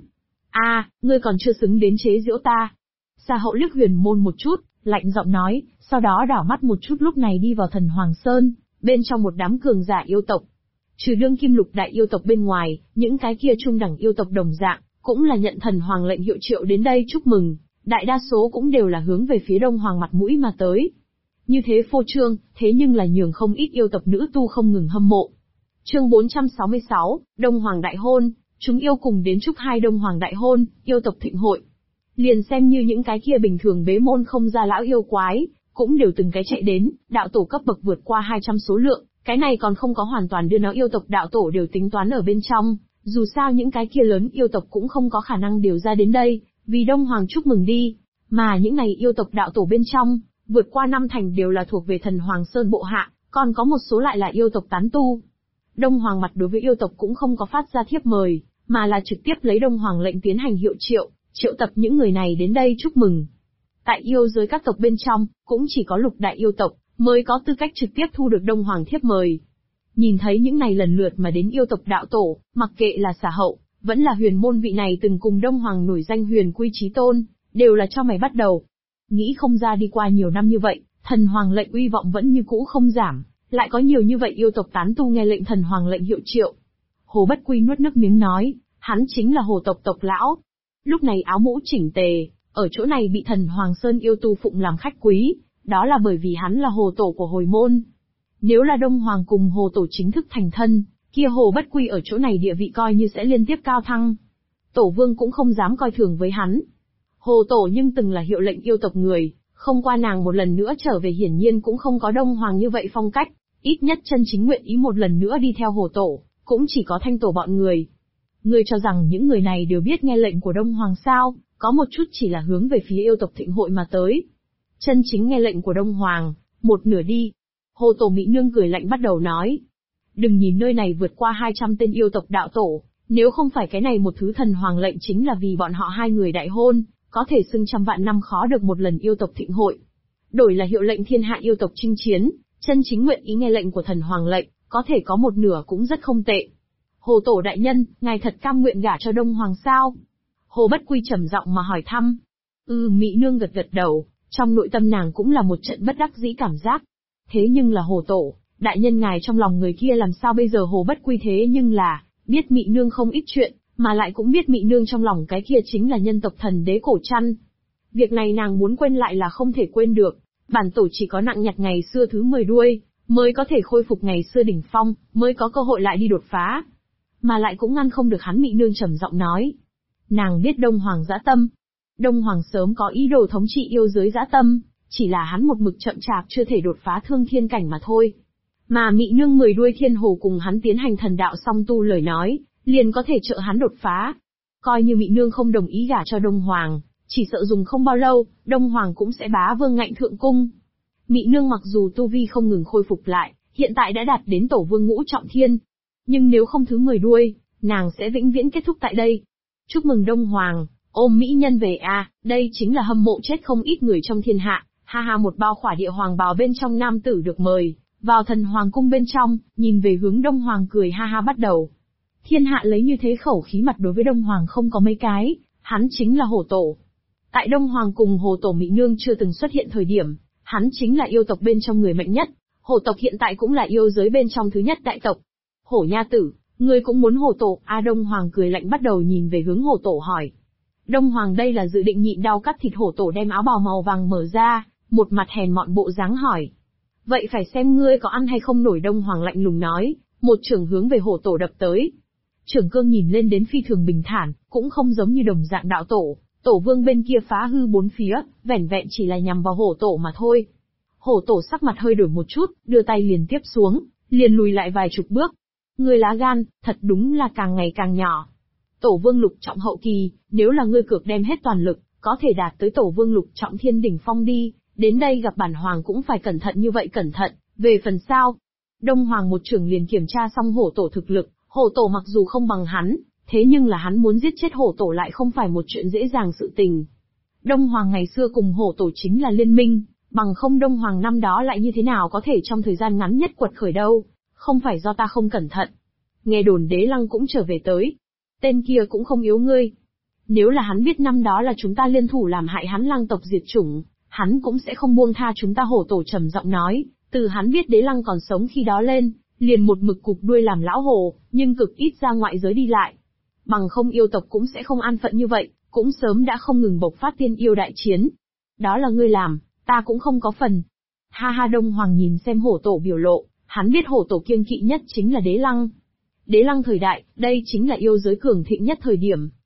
Ngươi còn chưa xứng đến chế giễu ta. Xà hậu liếc huyền môn một chút, lạnh giọng nói, sau đó đảo mắt một chút lúc này đi vào Thần Hoàng Sơn, bên trong một đám cường giả yêu tộc. Trừ đương kim lục đại yêu tộc bên ngoài, những cái kia trung đẳng yêu tộc đồng dạng, cũng là nhận Thần Hoàng lệnh hiệu triệu đến đây chúc mừng, đại đa số cũng đều là hướng về phía Đông Hoàng mặt mũi mà tới. Như thế phô trương, thế nhưng là nhường không ít yêu tộc nữ tu không ngừng hâm mộ. Chương 466, Đông Hoàng đại hôn, chúng yêu cùng đến chúc hai Đông Hoàng đại hôn, yêu tộc thịnh hội. Liền xem như những cái kia bình thường bế môn không ra lão yêu quái, cũng đều từng cái chạy đến, đạo tổ cấp bậc vượt qua 200 số lượng, cái này còn không có hoàn toàn đưa nó yêu tộc đạo tổ đều tính toán ở bên trong, dù sao những cái kia lớn yêu tộc cũng không có khả năng điều ra đến đây, vì Đông Hoàng chúc mừng đi, mà những này yêu tộc đạo tổ bên trong, vượt qua 5 thành đều là thuộc về thần Hoàng Sơn bộ hạ, còn có một số lại là yêu tộc tán tu. Đông Hoàng mặt đối với yêu tộc cũng không có phát ra thiếp mời, mà là trực tiếp lấy Đông Hoàng lệnh tiến hành hiệu triệu tập những người này đến đây chúc mừng. Tại yêu giới các tộc bên trong, cũng chỉ có lục đại yêu tộc mới có tư cách trực tiếp thu được Đông Hoàng thiếp mời. Nhìn thấy những này lần lượt mà đến yêu tộc đạo tổ, mặc kệ là xả hậu, vẫn là huyền môn vị này từng cùng Đông Hoàng nổi danh huyền quy chí tôn, đều là cho mày bắt đầu. Nghĩ không ra đi qua nhiều năm như vậy, thần Hoàng lệnh uy vọng vẫn như cũ không giảm, lại có nhiều như vậy yêu tộc tán tu nghe lệnh thần Hoàng lệnh hiệu triệu. Hồ Bất Quy nuốt nước miếng nói, hắn chính là hồ tộc tộc lão. Lúc này áo mũ chỉnh tề, ở chỗ này bị thần Hoàng Sơn yêu tu phụng làm khách quý, đó là bởi vì hắn là hồ tổ của hồi môn. Nếu là Đông Hoàng cùng hồ tổ chính thức thành thân, kia Hồ Bất Quy ở chỗ này địa vị coi như sẽ liên tiếp cao thăng. Tổ vương cũng không dám coi thường với hắn. Hồ tổ nhưng từng là hiệu lệnh yêu tộc người, không qua nàng một lần nữa trở về hiển nhiên cũng không có Đông Hoàng như vậy phong cách, ít nhất chân chính nguyện ý một lần nữa đi theo hồ tổ, cũng chỉ có Thanh tổ bọn người. Ngươi cho rằng những người này đều biết nghe lệnh của Đông Hoàng sao, có một chút chỉ là hướng về phía yêu tộc thịnh hội mà tới. Chân chính nghe lệnh của Đông Hoàng, một nửa đi. Hồ tổ Mỹ Nương cười lạnh bắt đầu nói. Đừng nhìn nơi này vượt qua 200 tên yêu tộc đạo tổ, nếu không phải cái này một thứ thần Hoàng lệnh chính là vì bọn họ hai người đại hôn, có thể xưng trăm vạn năm khó được một lần yêu tộc thịnh hội. Đổi là hiệu lệnh thiên hạ yêu tộc chinh chiến, chân chính nguyện ý nghe lệnh của thần Hoàng lệnh, có thể có một nửa cũng rất không tệ. Hồ tổ đại nhân, ngài thật cam nguyện gả cho Đông Hoàng sao? Hồ Bất Quy trầm giọng mà hỏi thăm. Mỹ Nương gật gật đầu, trong nội tâm nàng cũng là một trận bất đắc dĩ cảm giác. Thế nhưng là hồ tổ, đại nhân ngài trong lòng người kia làm sao bây giờ? Hồ Bất Quy thế nhưng là, biết Mỹ Nương không ít chuyện, mà lại cũng biết Mỹ Nương trong lòng cái kia chính là nhân tộc thần đế cổ trăn. Việc này nàng muốn quên lại là không thể quên được, bản tổ chỉ có nặng nhặt ngày xưa thứ 10 đuôi, mới có thể khôi phục ngày xưa đỉnh phong, mới có cơ hội lại đi đột phá. Mà lại cũng ngăn không được hắn. Mỹ Nương trầm giọng nói. Nàng biết Đông Hoàng dã tâm. Đông Hoàng sớm có ý đồ thống trị yêu giới dã tâm, chỉ là hắn một mực chậm chạp chưa thể đột phá thương thiên cảnh mà thôi. Mà Mỹ Nương 10 đuôi thiên hồ cùng hắn tiến hành thần đạo song tu lời nói, liền có thể trợ hắn đột phá. Coi như Mỹ Nương không đồng ý gả cho Đông Hoàng, chỉ sợ dùng không bao lâu, Đông Hoàng cũng sẽ bá vương ngạnh thượng cung. Mỹ Nương mặc dù tu vi không ngừng khôi phục lại, hiện tại đã đạt đến tổ vương ngũ trọng thiên. Nhưng nếu không thứ 10 đuôi, nàng sẽ vĩnh viễn kết thúc tại đây. Chúc mừng Đông Hoàng, ôm mỹ nhân về a, đây chính là hâm mộ chết không ít người trong thiên hạ. Ha ha, một bao khỏa địa hoàng bào bên trong nam tử được mời vào thần hoàng cung bên trong, nhìn về hướng Đông Hoàng cười ha ha bắt đầu. Thiên hạ lấy như thế khẩu khí mặt đối với Đông Hoàng không có mấy cái, hắn chính là hồ tổ. Tại Đông Hoàng cùng hồ tổ Mỹ Nương chưa từng xuất hiện thời điểm, hắn chính là yêu tộc bên trong người mạnh nhất, hồ tộc hiện tại cũng là yêu giới bên trong thứ nhất đại tộc. Hổ nha tử, ngươi cũng muốn hồ tổ? Đông Hoàng cười lạnh bắt đầu nhìn về hướng hồ tổ hỏi. Đông Hoàng đây là dự định nhịn đau cắt thịt. Hồ tổ đem áo bào màu vàng mở ra, một mặt hèn mọn bộ dáng hỏi. Vậy phải xem ngươi có ăn hay không nổi. Đông Hoàng lạnh lùng nói, một chưởng hướng về hồ tổ đập tới. Chưởng cương nhìn lên đến phi thường bình thản, cũng không giống như đồng dạng đạo tổ, tổ vương bên kia phá hư bốn phía, vẻn vẹn chỉ là nhằm vào hổ tổ mà thôi. Hổ tổ sắc mặt hơi đổi một chút, đưa tay liền tiếp xuống, liền lùi lại vài chục bước. Ngươi lá gan, thật đúng là càng ngày càng nhỏ. Tổ vương lục trọng hậu kỳ, nếu là ngươi cược đem hết toàn lực, có thể đạt tới tổ vương lục trọng thiên đỉnh phong đi, đến đây gặp bản hoàng cũng phải cẩn thận như vậy cẩn thận, về phần sau. Đông Hoàng một trường liền kiểm tra xong hổ tổ thực lực, hổ tổ mặc dù không bằng hắn, thế nhưng là hắn muốn giết chết hổ tổ lại không phải một chuyện dễ dàng sự tình. Đông Hoàng ngày xưa cùng hổ tổ chính là liên minh, bằng không Đông Hoàng năm đó lại như thế nào có thể trong thời gian ngắn nhất quật khởi đâu, không phải do ta không cẩn thận. Nghe đồn Đế Lăng cũng trở về tới. Tên kia cũng không yếu ngươi. Nếu là hắn biết năm đó là chúng ta liên thủ làm hại hắn Lăng tộc diệt chủng, hắn cũng sẽ không buông tha chúng ta. Hổ tổ trầm giọng nói, từ hắn biết Đế Lăng còn sống khi đó lên, liền một mực cụp đuôi làm lão hồ, nhưng cực ít ra ngoại giới đi lại. Bằng không yêu tộc cũng sẽ không an phận như vậy, cũng sớm đã không ngừng bộc phát tiên yêu đại chiến. Đó là ngươi làm, ta cũng không có phần. Ha ha. Đông Hoàng nhìn xem hổ tổ biểu lộ, hắn biết hổ tổ kiêng kỵ nhất chính là Đế Lăng. Đế Lăng thời đại, đây chính là yêu giới cường thịnh nhất thời điểm,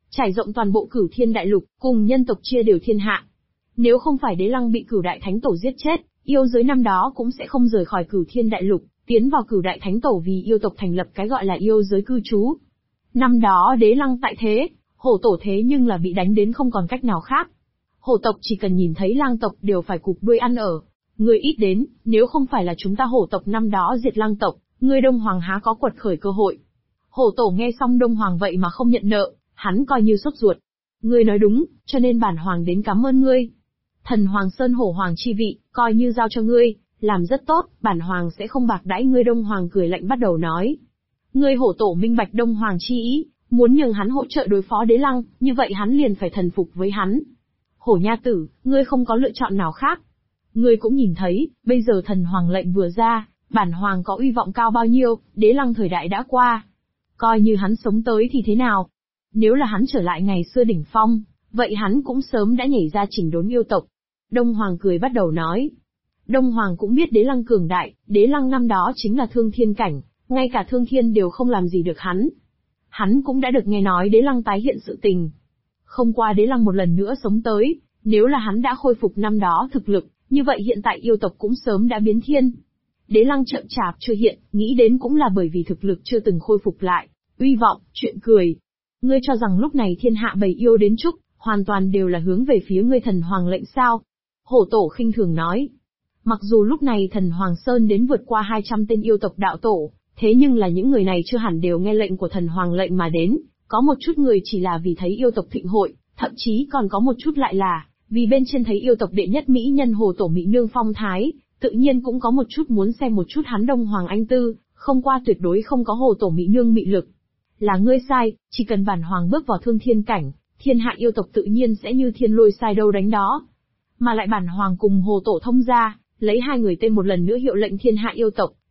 trải rộng toàn bộ Cửu Thiên Đại Lục, cùng nhân tộc chia đều thiên hạ. Nếu không phải Đế Lăng bị Cửu Đại Thánh Tổ giết chết, yêu giới năm đó cũng sẽ không rời khỏi Cửu Thiên Đại Lục, tiến vào Cửu Đại Thánh Tổ vì yêu tộc thành lập cái gọi là yêu giới cư trú. Năm đó Đế Lăng tại thế, hổ tổ thế nhưng là bị đánh đến không còn cách nào khác. Hổ tộc chỉ cần nhìn thấy lang tộc đều phải cụp đuôi ăn ở. Người ít đến, nếu không phải là chúng ta hổ tộc năm đó diệt lang tộc, ngươi Đông Hoàng há có quật khởi cơ hội. Hổ tổ nghe xong Đông Hoàng vậy mà không nhận nợ, hắn coi như sốt ruột. Ngươi nói đúng, cho nên bản Hoàng đến cảm ơn ngươi. Thần Hoàng Sơn Hổ Hoàng chi vị, coi như giao cho ngươi, làm rất tốt, bản Hoàng sẽ không bạc đãi ngươi. Đông Hoàng cười lạnh bắt đầu nói. Ngươi hổ tổ minh bạch Đông Hoàng chi ý, muốn nhường hắn hỗ trợ đối phó Đế Lăng, như vậy hắn liền phải thần phục với hắn. Hổ nha tử, ngươi không có lựa chọn nào khác. Ngươi cũng nhìn thấy, bây giờ thần hoàng lệnh vừa ra, bản Hoàng có uy vọng cao bao nhiêu, Đế Lăng thời đại đã qua. Coi như hắn sống tới thì thế nào? Nếu là hắn trở lại ngày xưa đỉnh phong, vậy hắn cũng sớm đã nhảy ra chỉnh đốn yêu tộc. Đông Hoàng cười bắt đầu nói. Đông Hoàng cũng biết Đế Lăng cường đại, Đế Lăng năm đó chính là thương thiên cảnh, ngay cả thương thiên đều không làm gì được hắn. Hắn cũng đã được nghe nói Đế Lăng tái hiện sự tình. Không qua Đế Lăng một lần nữa sống tới, nếu là hắn đã khôi phục năm đó thực lực, như vậy hiện tại yêu tộc cũng sớm đã biến thiên. Đế Lăng chậm chạp chưa hiện, nghĩ đến cũng là bởi vì thực lực chưa từng khôi phục lại. Uy vọng, chuyện cười. Ngươi cho rằng lúc này thiên hạ bầy yêu đến chúc, hoàn toàn đều là hướng về phía ngươi thần hoàng lệnh sao? Hổ tổ khinh thường nói. Mặc dù lúc này thần Hoàng Sơn đến vượt qua 200 tên yêu tộc đạo tổ, thế nhưng là những người này chưa hẳn đều nghe lệnh của thần hoàng lệnh mà đến, có một chút người chỉ là vì thấy yêu tộc thịnh hội, thậm chí còn có một chút lại là vì bên trên thấy yêu tộc đệ nhất mỹ nhân hồ tổ mỹ nương phong thái, tự nhiên cũng có một chút muốn xem một chút hắn Đông Hoàng anh tư, không qua tuyệt đối không có hồ tổ mỹ nương mị lực. Là ngươi sai, chỉ cần bản Hoàng bước vào thương thiên cảnh, thiên hạ yêu tộc tự nhiên sẽ như thiên lôi sai đâu đánh đó. Mà lại bản Hoàng cùng hồ tổ thông gia, lấy hai người tên một lần nữa hiệu lệnh thiên hạ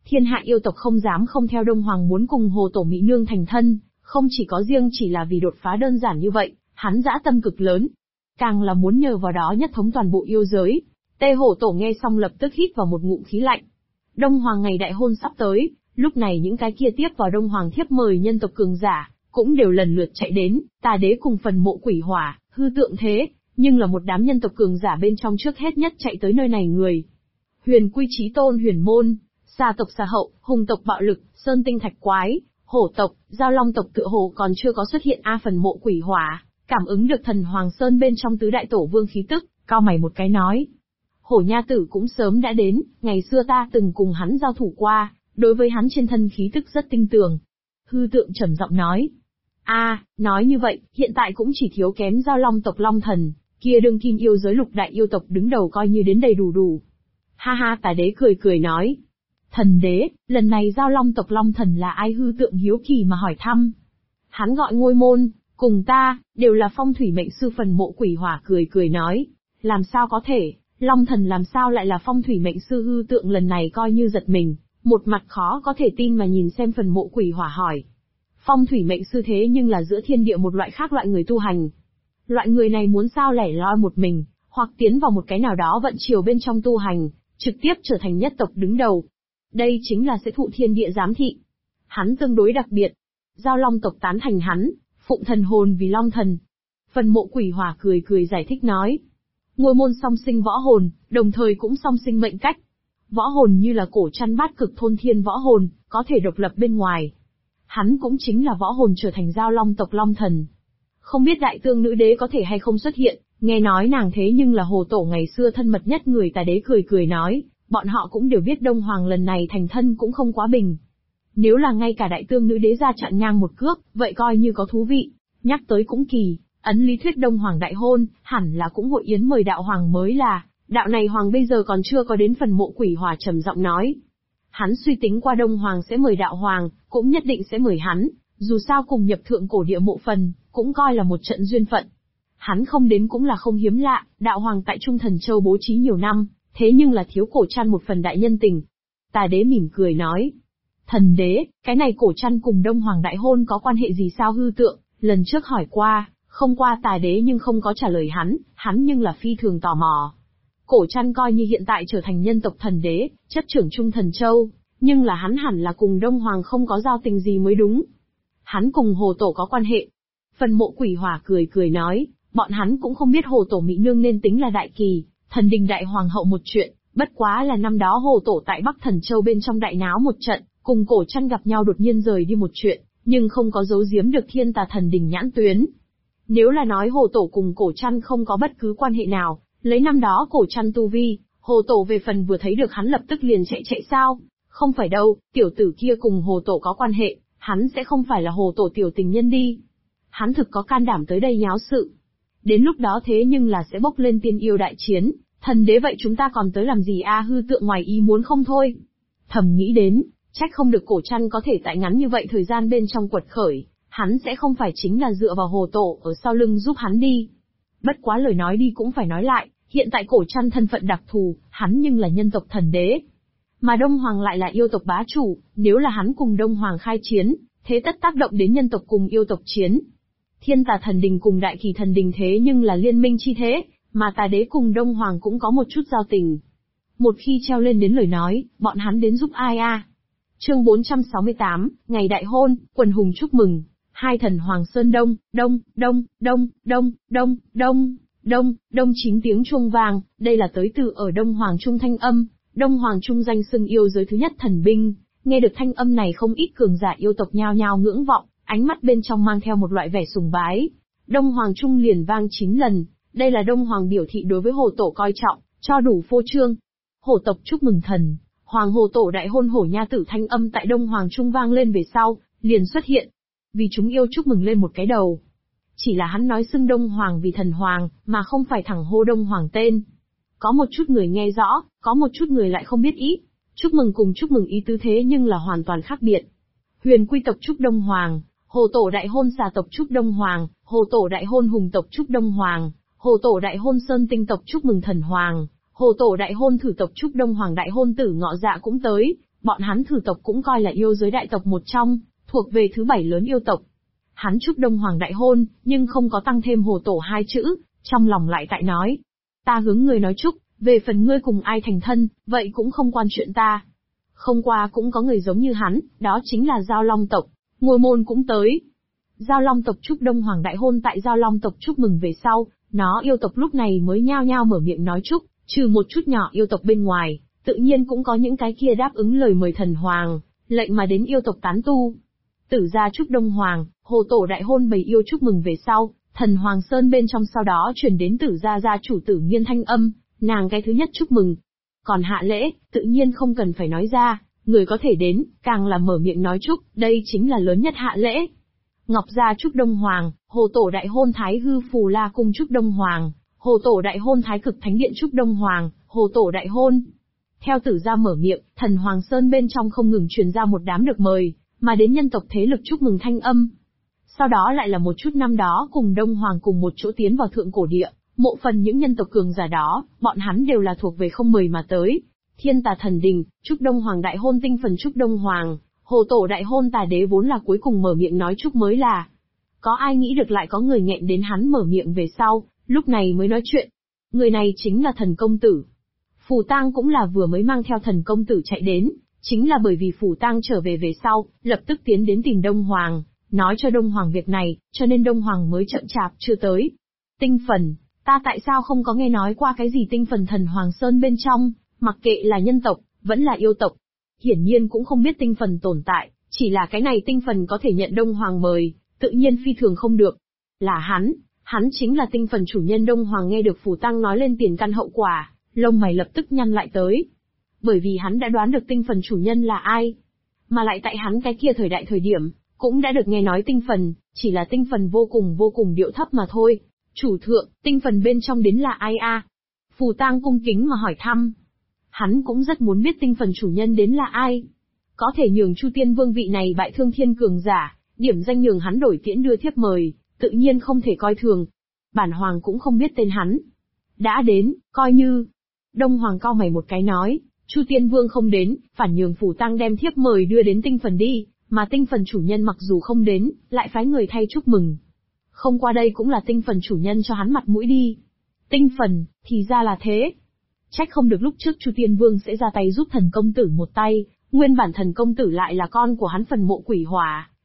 yêu tộc không dám không theo. Đông Hoàng muốn cùng hồ tổ mỹ nương thành thân, không chỉ có riêng chỉ là vì đột phá đơn giản như vậy, hắn dã tâm cực lớn. Càng là muốn nhờ vào đó nhất thống toàn bộ yêu giới. Tê hổ tổ nghe xong lập tức hít vào một ngụm khí lạnh. Đông Hoàng ngày đại hôn sắp tới, lúc này những cái kia tiếp vào Đông Hoàng thiếp mời nhân tộc cường giả, cũng đều lần lượt chạy đến, Tà Đế cùng phần mộ quỷ hỏa, hư tượng thế, nhưng là một đám nhân tộc cường giả bên trong trước hết nhất chạy tới nơi này người. Huyền Quy Chí Tôn Huyền Môn, Xà tộc Xà Hậu, Hùng tộc Bạo Lực, Sơn Tinh Thạch Quái, Hổ tộc, Giao Long tộc tựa hồ còn chưa có xuất hiện. Phần mộ quỷ hỏa, cảm ứng được thần Hoàng Sơn bên trong tứ đại tổ vương khí tức, cao mày một cái nói. Hổ nha tử cũng sớm đã đến, ngày xưa ta từng cùng hắn giao thủ qua, đối với hắn trên thân khí tức rất tinh tường. Hư tượng trầm giọng nói. Nói như vậy, hiện tại cũng chỉ thiếu kém Giao Long tộc Long Thần, kia đương kim yêu giới lục đại yêu tộc đứng đầu coi như đến đầy đủ. Ha ha, Tà Đế cười nói. Thần đế, lần này Giao Long tộc Long Thần là ai? Hư tượng hiếu kỳ mà hỏi thăm. Hắn gọi Ngôi Môn, cùng ta, đều là phong thủy mệnh sư. Phần mộ quỷ hỏa cười nói. Làm sao có thể, Long Thần làm sao lại là phong thủy mệnh sư? Hư tượng lần này coi như giật mình, một mặt khó có thể tin mà nhìn xem phần mộ quỷ hỏa hỏi. Phong thủy mệnh sư thế nhưng là giữa thiên địa một loại khác loại người tu hành. Loại người này muốn sao lẻ loi một mình, hoặc tiến vào một cái nào đó vận chiều bên trong tu hành, trực tiếp trở thành nhất tộc đứng đầu. Đây chính là sẽ thụ thiên địa giám thị. Hắn tương đối đặc biệt. Giao Long tộc tán thành hắn, phụng thần hồn vì Long Thần. Phần mộ quỷ hỏa cười giải thích nói. Ngôi môn song sinh võ hồn, đồng thời cũng song sinh mệnh cách. Võ hồn như là cổ chăn bát cực thôn thiên võ hồn, có thể độc lập bên ngoài. Hắn cũng chính là võ hồn trở thành Giao Long tộc Long Thần. Không biết đại tương nữ đế có thể hay không xuất hiện, nghe nói nàng thế nhưng là hồ tổ ngày xưa thân mật nhất người. Tà Đế cười nói, bọn họ cũng đều biết Đông Hoàng lần này thành thân cũng không quá bình. Nếu là ngay cả đại tương nữ đế ra chặn ngang một cước, vậy coi như có thú vị. Nhắc tới cũng kỳ, ấn lý thuyết Đông Hoàng đại hôn, hẳn là cũng hội yến mời đạo hoàng mới là, đạo này hoàng bây giờ còn chưa có đến. Phần mộ quỷ hỏa trầm giọng nói. Hắn suy tính qua Đông Hoàng sẽ mời đạo hoàng, cũng nhất định sẽ mời hắn, dù sao cùng nhập thượng cổ địa mộ phần, cũng coi là một trận duyên phận. Hắn không đến cũng là không hiếm lạ, đạo hoàng tại Trung Thần Châu bố trí nhiều năm, thế nhưng là thiếu cổ chăn một phần đại nhân tình. Tà Đế mỉm cười nói. Thần đế, cái này cổ chăn cùng Đông Hoàng đại hôn có quan hệ gì sao? Hư tượng, lần trước hỏi qua, không qua Tà Đế nhưng không có trả lời hắn nhưng là phi thường tò mò. Cổ chăn coi như hiện tại trở thành nhân tộc thần đế, chấp trưởng Trung Thần Châu, nhưng là hắn hẳn là cùng Đông Hoàng không có giao tình gì mới đúng. Hắn cùng hồ tổ có quan hệ. Phần Mộ Quỷ Hỏa cười cười nói, bọn hắn cũng không biết Hồ Tổ Mị Nương nên tính là đại kỳ, thần đình đại hoàng hậu một chuyện, bất quá là năm đó Hồ Tổ tại Bắc Thần Châu bên trong đại náo một trận, cùng Cổ Trăn gặp nhau đột nhiên rời đi một chuyện, nhưng không có giấu giếm được Thiên Tà thần đình nhãn tuyến. Nếu là nói Hồ Tổ cùng Cổ Trăn không có bất cứ quan hệ nào, lấy năm đó Cổ Trăn tu vi, Hồ Tổ về phần vừa thấy được hắn lập tức liền chạy sao? Không phải đâu, tiểu tử kia cùng Hồ Tổ có quan hệ, hắn sẽ không phải là Hồ Tổ tiểu tình nhân đi. Hắn thực có can đảm tới đây nháo sự. Đến lúc đó thế nhưng là sẽ bốc lên tiên yêu đại chiến, thần đế vậy chúng ta còn tới làm gì a? Hư tượng ngoài ý muốn không thôi. Thầm nghĩ đến, trách không được Cổ Trăn có thể tại ngắn như vậy thời gian bên trong quật khởi, hắn sẽ không phải chính là dựa vào Hồ Tổ ở sau lưng giúp hắn đi. Bất quá lời nói đi cũng phải nói lại, hiện tại Cổ Trăn thân phận đặc thù, hắn nhưng là nhân tộc thần đế. Mà Đông Hoàng lại là yêu tộc bá chủ, nếu là hắn cùng Đông Hoàng khai chiến, thế tất tác động đến nhân tộc cùng yêu tộc chiến. Thiên Tà thần đình cùng Đại Kỳ thần đình thế nhưng là liên minh chi thế, mà Tà đế cùng Đông Hoàng cũng có một chút giao tình. Một khi treo lên đến lời nói, bọn hắn đến giúp ai a? Chương 468, ngày đại hôn, quần hùng chúc mừng. Hai thần Hoàng Sơn đông 9 tiếng chuông vang, đây là tới từ ở Đông Hoàng Trung thanh âm. Đông Hoàng Trung danh xưng yêu giới thứ nhất thần binh, nghe được thanh âm này không ít cường giả yêu tộc nhao nhao ngưỡng vọng, ánh mắt bên trong mang theo một loại vẻ sùng bái. Đông Hoàng Trung liền vang 9 lần, đây là Đông Hoàng biểu thị đối với Hồ Tổ coi trọng, cho đủ phô trương. Hổ tộc chúc mừng thần, Hoàng Hồ Tổ đại hôn hổ nha tử thanh âm tại Đông Hoàng Trung vang lên về sau, liền xuất hiện. Vì chúng yêu chúc mừng lên một cái đầu. Chỉ là hắn nói xưng Đông Hoàng vì thần Hoàng, mà không phải thẳng hô Đông Hoàng tên. Có một chút người nghe rõ, có một chút người lại không biết ý. Chúc mừng cùng chúc mừng ý tứ thế nhưng là hoàn toàn khác biệt. Huyền Quy tộc chúc Đông Hoàng, Hồ Tổ đại hôn Xà tộc chúc Đông Hoàng, Hồ Tổ đại hôn Hùng tộc chúc Đông Hoàng, Hồ Tổ đại hôn Sơn Tinh tộc chúc mừng thần Hoàng, Hồ Tổ đại hôn Thử tộc chúc Đông Hoàng đại hôn Tử Ngọ Dạ cũng tới. Bọn hắn Thử tộc cũng coi là yêu giới đại tộc một trong, thuộc về thứ 7 lớn yêu tộc. Hắn chúc Đông Hoàng đại hôn, nhưng không có tăng thêm Hồ Tổ 2 chữ, trong lòng lại tại nói. Ta hướng ngươi nói chúc, về phần ngươi cùng ai thành thân, vậy cũng không quan chuyện ta. Không qua cũng có người giống như hắn, đó chính là Giao Long tộc, Ngôi Môn cũng tới. Giao Long tộc chúc Đông Hoàng đại hôn tại Giao Long tộc chúc mừng về sau, nó yêu tộc lúc này mới nhao nhao mở miệng nói chúc, trừ một chút nhỏ yêu tộc bên ngoài, tự nhiên cũng có những cái kia đáp ứng lời mời thần Hoàng, lệnh mà đến yêu tộc tán tu. Tử gia chúc Đông Hoàng, Hồ Tổ đại hôn bầy yêu chúc mừng về sau, thần Hoàng Sơn bên trong sau đó chuyển đến Tử gia gia chủ Tử Nghiên thanh âm, nàng cái thứ nhất chúc mừng. Còn hạ lễ, tự nhiên không cần phải nói ra, người có thể đến, càng là mở miệng nói chúc, đây chính là lớn nhất hạ lễ. Ngọc gia chúc Đông Hoàng, Hồ Tổ đại hôn Thái Hư Phù La cung chúc Đông Hoàng, Hồ Tổ đại hôn Thái Cực Thánh điện chúc Đông Hoàng, Hồ Tổ đại hôn. Theo Tử gia mở miệng, thần Hoàng Sơn bên trong không ngừng truyền ra một đám được mời, mà đến nhân tộc thế lực chúc mừng thanh âm. Sau đó lại là một chút năm đó cùng Đông Hoàng cùng một chỗ tiến vào thượng cổ địa, mộ phần những nhân tộc cường giả đó, bọn hắn đều là thuộc về không mời mà tới. Thiên Tà thần đình, chúc Đông Hoàng đại hôn tinh phần chúc Đông Hoàng, Hồ Tổ đại hôn Tà đế vốn là cuối cùng mở miệng nói chúc mới là. Có ai nghĩ được lại có người nghẹn đến hắn mở miệng về sau, lúc này mới nói chuyện. Người này chính là thần công tử. Phù Tang cũng là vừa mới mang theo thần công tử chạy đến, chính là bởi vì Phù Tang trở về sau, lập tức tiến đến tìm Đông Hoàng, nói cho Đông Hoàng việc này, cho nên Đông Hoàng mới chậm chạp chưa tới. Tinh phần, ta tại sao không có nghe nói qua cái gì tinh phần thần Hoàng Sơn bên trong, mặc kệ là nhân tộc, vẫn là yêu tộc. Hiển nhiên cũng không biết tinh phần tồn tại, chỉ là cái này tinh phần có thể nhận Đông Hoàng mời, tự nhiên phi thường không được. Là hắn chính là tinh phần chủ nhân. Đông Hoàng nghe được Phù Tang nói lên tiền căn hậu quả, lông mày lập tức nhăn lại tới. Bởi vì hắn đã đoán được tinh phần chủ nhân là ai. Mà lại tại hắn cái kia thời điểm, cũng đã được nghe nói tinh phần, chỉ là tinh phần vô cùng điệu thấp mà thôi. Chủ thượng, tinh phần bên trong đến là ai a? Phù Tang cung kính mà hỏi thăm. Hắn cũng rất muốn biết tinh phần chủ nhân đến là ai. Có thể nhường Chu Tiên Vương vị này bại thương thiên cường giả, điểm danh nhường hắn đổi tiễn đưa thiếp mời, tự nhiên không thể coi thường. Bản Hoàng cũng không biết tên hắn. Đã đến, coi như. Đông Hoàng cau mày một cái nói, Chu Tiên Vương không đến, phản nhường Phù Tang đem thiếp mời đưa đến tinh phần đi, mà tinh phần chủ nhân mặc dù không đến, lại phái người thay chúc mừng. Không qua đây cũng là tinh phần chủ nhân cho hắn mặt mũi đi. Tinh phần, thì ra là thế. Trách không được lúc trước Chu Tiên Vương sẽ ra tay giúp thần công tử một tay, nguyên bản thần công tử lại là con của hắn Phần Mộ Quỷ Hỏa,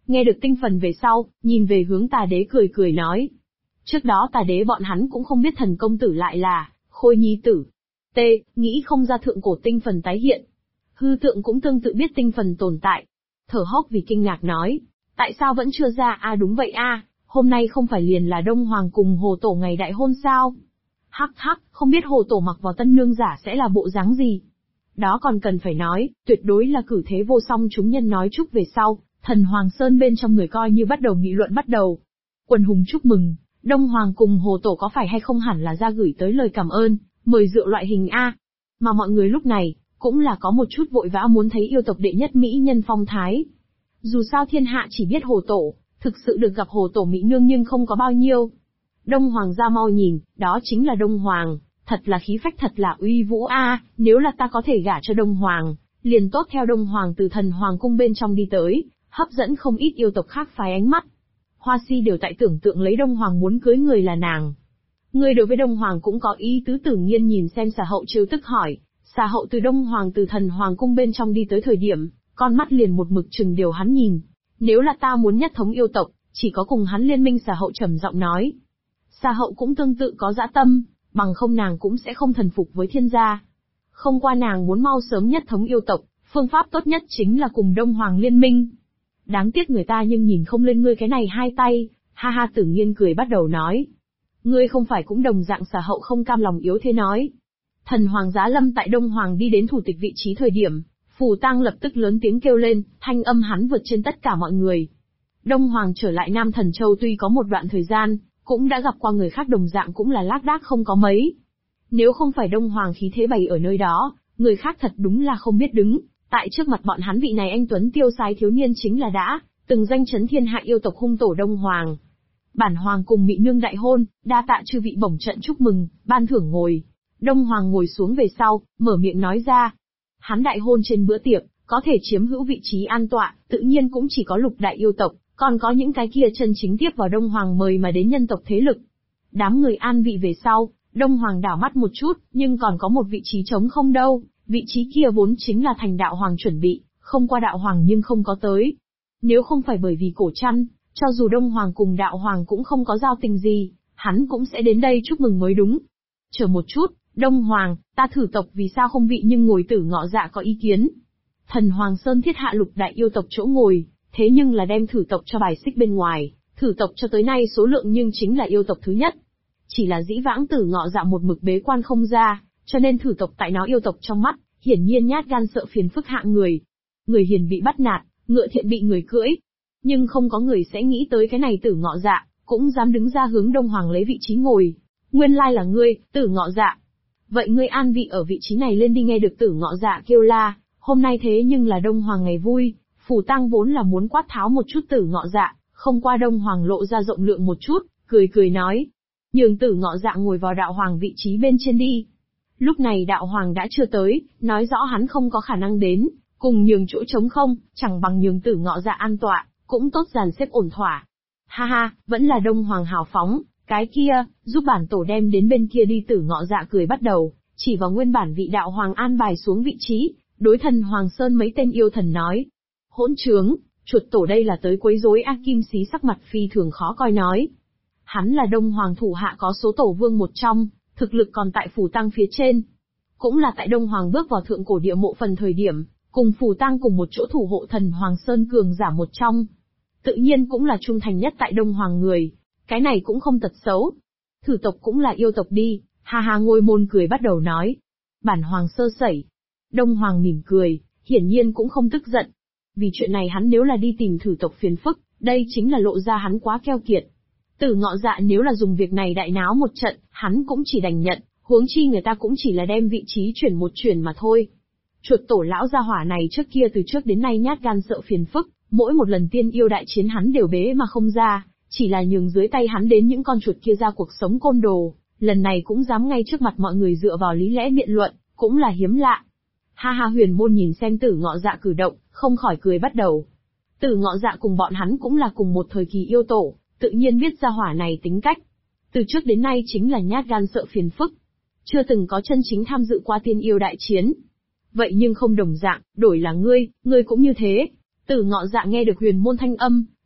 Nghe được tinh phần về sau, nhìn về hướng Tà Đế cười cười nói. Trước đó Tà Đế bọn hắn cũng không biết thần công tử lại là Khôi Nhi tử. T, nghĩ không ra thượng cổ tinh phần tái hiện. Hư tượng cũng tương tự biết tinh phần tồn tại. Thở hốc vì kinh ngạc nói. Tại sao vẫn chưa ra? Đúng vậy hôm nay không phải liền là Đông Hoàng cùng Hồ Tổ ngày đại hôn sao? Hắc hắc, không biết Hồ Tổ mặc vào tân nương giả sẽ là bộ dáng gì? Đó còn cần phải nói, tuyệt đối là cử thế vô song. Chúng nhân nói chúc về sau, thần Hoàng Sơn bên trong người coi như bắt đầu nghị luận bắt đầu. Quần hùng chúc mừng, Đông Hoàng cùng Hồ Tổ có phải hay không hẳn là ra gửi tới lời cảm ơn, mời rượu loại hình A. Mà mọi người lúc này, cũng là có một chút vội vã muốn thấy yêu tộc đệ nhất mỹ nhân phong thái. Dù sao thiên hạ chỉ biết Hồ Tổ, thực sự được gặp Hồ Tổ mỹ nương nhưng không có bao nhiêu. Đông Hoàng ra mau nhìn, đó chính là Đông Hoàng, thật là khí phách thật là uy vũ nếu là ta có thể gả cho Đông Hoàng, liền tốt theo Đông Hoàng từ thần Hoàng cung bên trong đi tới, hấp dẫn không ít yêu tộc khác phái ánh mắt. Hoa Si đều tại tưởng tượng lấy Đông Hoàng muốn cưới người là nàng. Người đối với Đông Hoàng cũng có ý tứ. Tử Nghiên nhìn xem Xà Hậu trêu tức hỏi, Xà Hậu từ Đông Hoàng từ thần Hoàng cung bên trong đi tới thời điểm, con mắt liền một mực chừng điều hắn nhìn. Nếu là ta muốn nhất thống yêu tộc, chỉ có cùng hắn liên minh. Xà Hậu trầm giọng nói. Xà Hậu cũng tương tự có dã tâm, bằng không nàng cũng sẽ không thần phục với thiên gia. Không qua nàng muốn mau sớm nhất thống yêu tộc, phương pháp tốt nhất chính là cùng Đông Hoàng liên minh. Đáng tiếc người ta nhưng nhìn không lên ngươi cái này hai tay, ha ha. Tử Nghiên cười bắt đầu nói. Ngươi không phải cũng đồng dạng? Xà Hậu không cam lòng yếu thế nói. Thần Hoàng giá lâm tại Đông Hoàng đi đến thủ tịch vị trí thời điểm, Phù Tang lập tức lớn tiếng kêu lên, thanh âm hắn vượt trên tất cả mọi người. Đông Hoàng trở lại Nam Thần Châu tuy có một đoạn thời gian, cũng đã gặp qua người khác đồng dạng cũng là lác đác không có mấy. Nếu không phải Đông Hoàng khí thế bày ở nơi đó, người khác thật đúng là không biết đứng. Tại trước mặt bọn hắn vị này anh tuấn tiêu sái thiếu niên chính là đã từng danh chấn thiên hạ yêu tộc hung tổ Đông Hoàng. Bản Hoàng cùng mỹ nương đại hôn, đa tạ chư vị bổng trận chúc mừng, ban thưởng ngồi. Đông Hoàng ngồi xuống về sau, mở miệng nói ra. Hắn đại hôn trên bữa tiệc, có thể chiếm hữu vị trí an tọa, tự nhiên cũng chỉ có lục đại yêu tộc, còn có những cái kia chân chính tiếp vào Đông Hoàng mời mà đến nhân tộc thế lực. Đám người an vị về sau, Đông Hoàng đảo mắt một chút, nhưng còn có một vị trí trống không đâu. Vị trí kia vốn chính là thành đạo hoàng chuẩn bị, không qua đạo hoàng nhưng không có tới. Nếu không phải bởi vì cổ trăn, cho dù Đông Hoàng cùng đạo hoàng cũng không có giao tình gì, hắn cũng sẽ đến đây chúc mừng mới đúng. Chờ một chút, Đông Hoàng, ta thử tộc vì sao không vị nhưng ngồi Tử Ngọ Dạ có ý kiến. Thần Hoàng Sơn thiết hạ lục đại yêu tộc chỗ ngồi, thế nhưng là đem thử tộc cho bài xích bên ngoài, thử tộc cho tới nay số lượng nhưng chính là yêu tộc thứ nhất. Chỉ là dĩ vãng Tử Ngọ Dạ một mực bế quan không ra, cho nên thử tộc tại nó yêu tộc trong mắt, hiển nhiên nhát gan sợ phiền phức hạng người. Người hiền bị bắt nạt, ngựa thiện bị người cưỡi. Nhưng không có người sẽ nghĩ tới cái này Tử Ngọ Dạ, cũng dám đứng ra hướng Đông Hoàng lấy vị trí ngồi. Nguyên lai là ngươi, Tử Ngọ Dạ. Vậy ngươi an vị ở vị trí này lên đi. Nghe được Tử Ngọ Dạ kêu la, hôm nay thế nhưng là Đông Hoàng ngày vui, Phù Tang vốn là muốn quát tháo một chút Tử Ngọ Dạ, không qua Đông Hoàng lộ ra rộng lượng một chút, cười cười nói. Nhường Tử Ngọ Dạ ngồi vào đạo hoàng vị trí bên trên đi. Lúc này đạo hoàng đã chưa tới, nói rõ hắn không có khả năng đến, cùng nhường chỗ trống không, chẳng bằng nhường Tử Ngọ Dạ an tọa, cũng tốt dàn xếp ổn thỏa. Ha ha, vẫn là Đông Hoàng hào phóng, cái kia, giúp bản tổ đem đến bên kia đi. Tử Ngọ Dạ cười bắt đầu, chỉ vào nguyên bản vị đạo hoàng an bài xuống vị trí, đối thần Hoàng Sơn mấy tên yêu thần nói. Hỗn trướng, chuột tổ đây là tới quấy rối. Kim Xí sắc mặt phi thường khó coi nói. Hắn là Đông Hoàng thủ hạ có số tổ vương một trong, thực lực còn tại Phù Tang phía trên. Cũng là tại Đông Hoàng bước vào thượng cổ địa mộ phần thời điểm, cùng Phù Tang cùng một chỗ thủ hộ thần Hoàng Sơn cường giả một trong. Tự nhiên cũng là trung thành nhất tại Đông Hoàng người, cái này cũng không tật xấu. Thử tộc cũng là yêu tộc đi, ha ha. Ngôi môn cười bắt đầu nói. Bản Hoàng sơ sẩy. Đông Hoàng mỉm cười, hiển nhiên cũng không tức giận. Vì chuyện này hắn nếu là đi tìm thử tộc phiền phức, đây chính là lộ ra hắn quá keo kiệt. Tử Ngọ Dạ nếu là dùng việc này đại náo một trận, hắn cũng chỉ đành nhận, huống chi người ta cũng chỉ là đem vị trí chuyển một chuyển mà thôi. Chuột tổ lão gia hỏa này trước kia từ trước đến nay nhát gan sợ phiền phức, mỗi một lần tiên yêu đại chiến hắn đều bế mà không ra, chỉ là nhường dưới tay hắn đến những con chuột kia ra cuộc sống côn đồ, lần này cũng dám ngay trước mặt mọi người dựa vào lý lẽ biện luận, cũng là hiếm lạ. Ha ha. Huyền môn nhìn xem Tử Ngọ Dạ cử động, không khỏi cười bắt đầu. Tử Ngọ Dạ cùng bọn hắn cũng là cùng một thời kỳ yêu tổ, tự nhiên biết gia hỏa này tính cách. Từ trước đến nay chính là nhát gan sợ phiền phức. Chưa từng có chân chính tham dự qua tiên yêu đại chiến. Vậy nhưng không đồng dạng, đổi là ngươi cũng như thế. Tử Ngọ Dạ nghe được huyền môn thanh âm,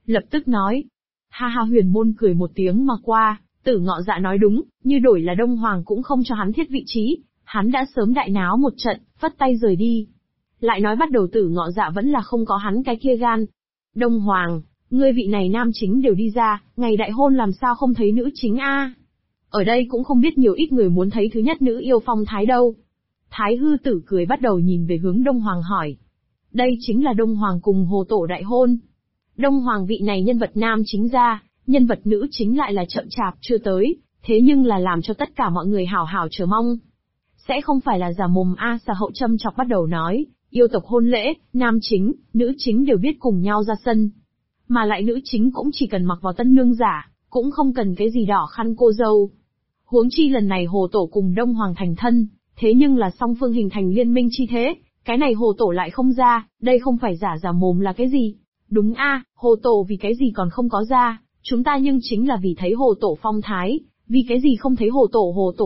lập tức nói. Ha ha, Huyền Môn cười một tiếng mà qua, Tử Ngọ Dạ nói đúng, như đổi là Đông Hoàng cũng không cho hắn thiết vị trí, hắn đã sớm đại náo một trận, phất tay rời đi. Lại nói bắt đầu Tử Ngọ Dạ vẫn là không có hắn cái kia gan. Đông Hoàng, ngươi vị này nam chính đều đi ra, ngày đại hôn làm sao không thấy nữ chính a? Ở đây cũng không biết nhiều ít người muốn thấy thứ nhất nữ yêu phong thái đâu. Thái Hư Tử cười bắt đầu nhìn về hướng Đông Hoàng hỏi. Đây chính là Đông Hoàng cùng Hồ Tổ đại hôn. Đông Hoàng vị này nhân vật nam chính ra, nhân vật nữ chính lại là chậm chạp chưa tới, thế nhưng là làm cho tất cả mọi người hào hào chờ mong. Sẽ không phải là giả mồm a? Xà Hậu châm chọc bắt đầu nói, yêu tộc hôn lễ, nam chính, nữ chính đều biết cùng nhau ra sân. Mà lại nữ chính cũng chỉ cần mặc vào tân nương giả, cũng không cần cái gì đỏ khăn cô dâu. Huống chi lần này Hồ Tổ cùng Đông Hoàng thành thân, thế nhưng là song phương hình thành liên minh chi thế, cái này Hồ Tổ lại không ra, đây không phải giả mồm là cái gì? Đúng a, Hồ Tổ vì cái gì còn không có ra, chúng ta nhưng chính là vì thấy Hồ Tổ phong thái, vì cái gì không thấy Hồ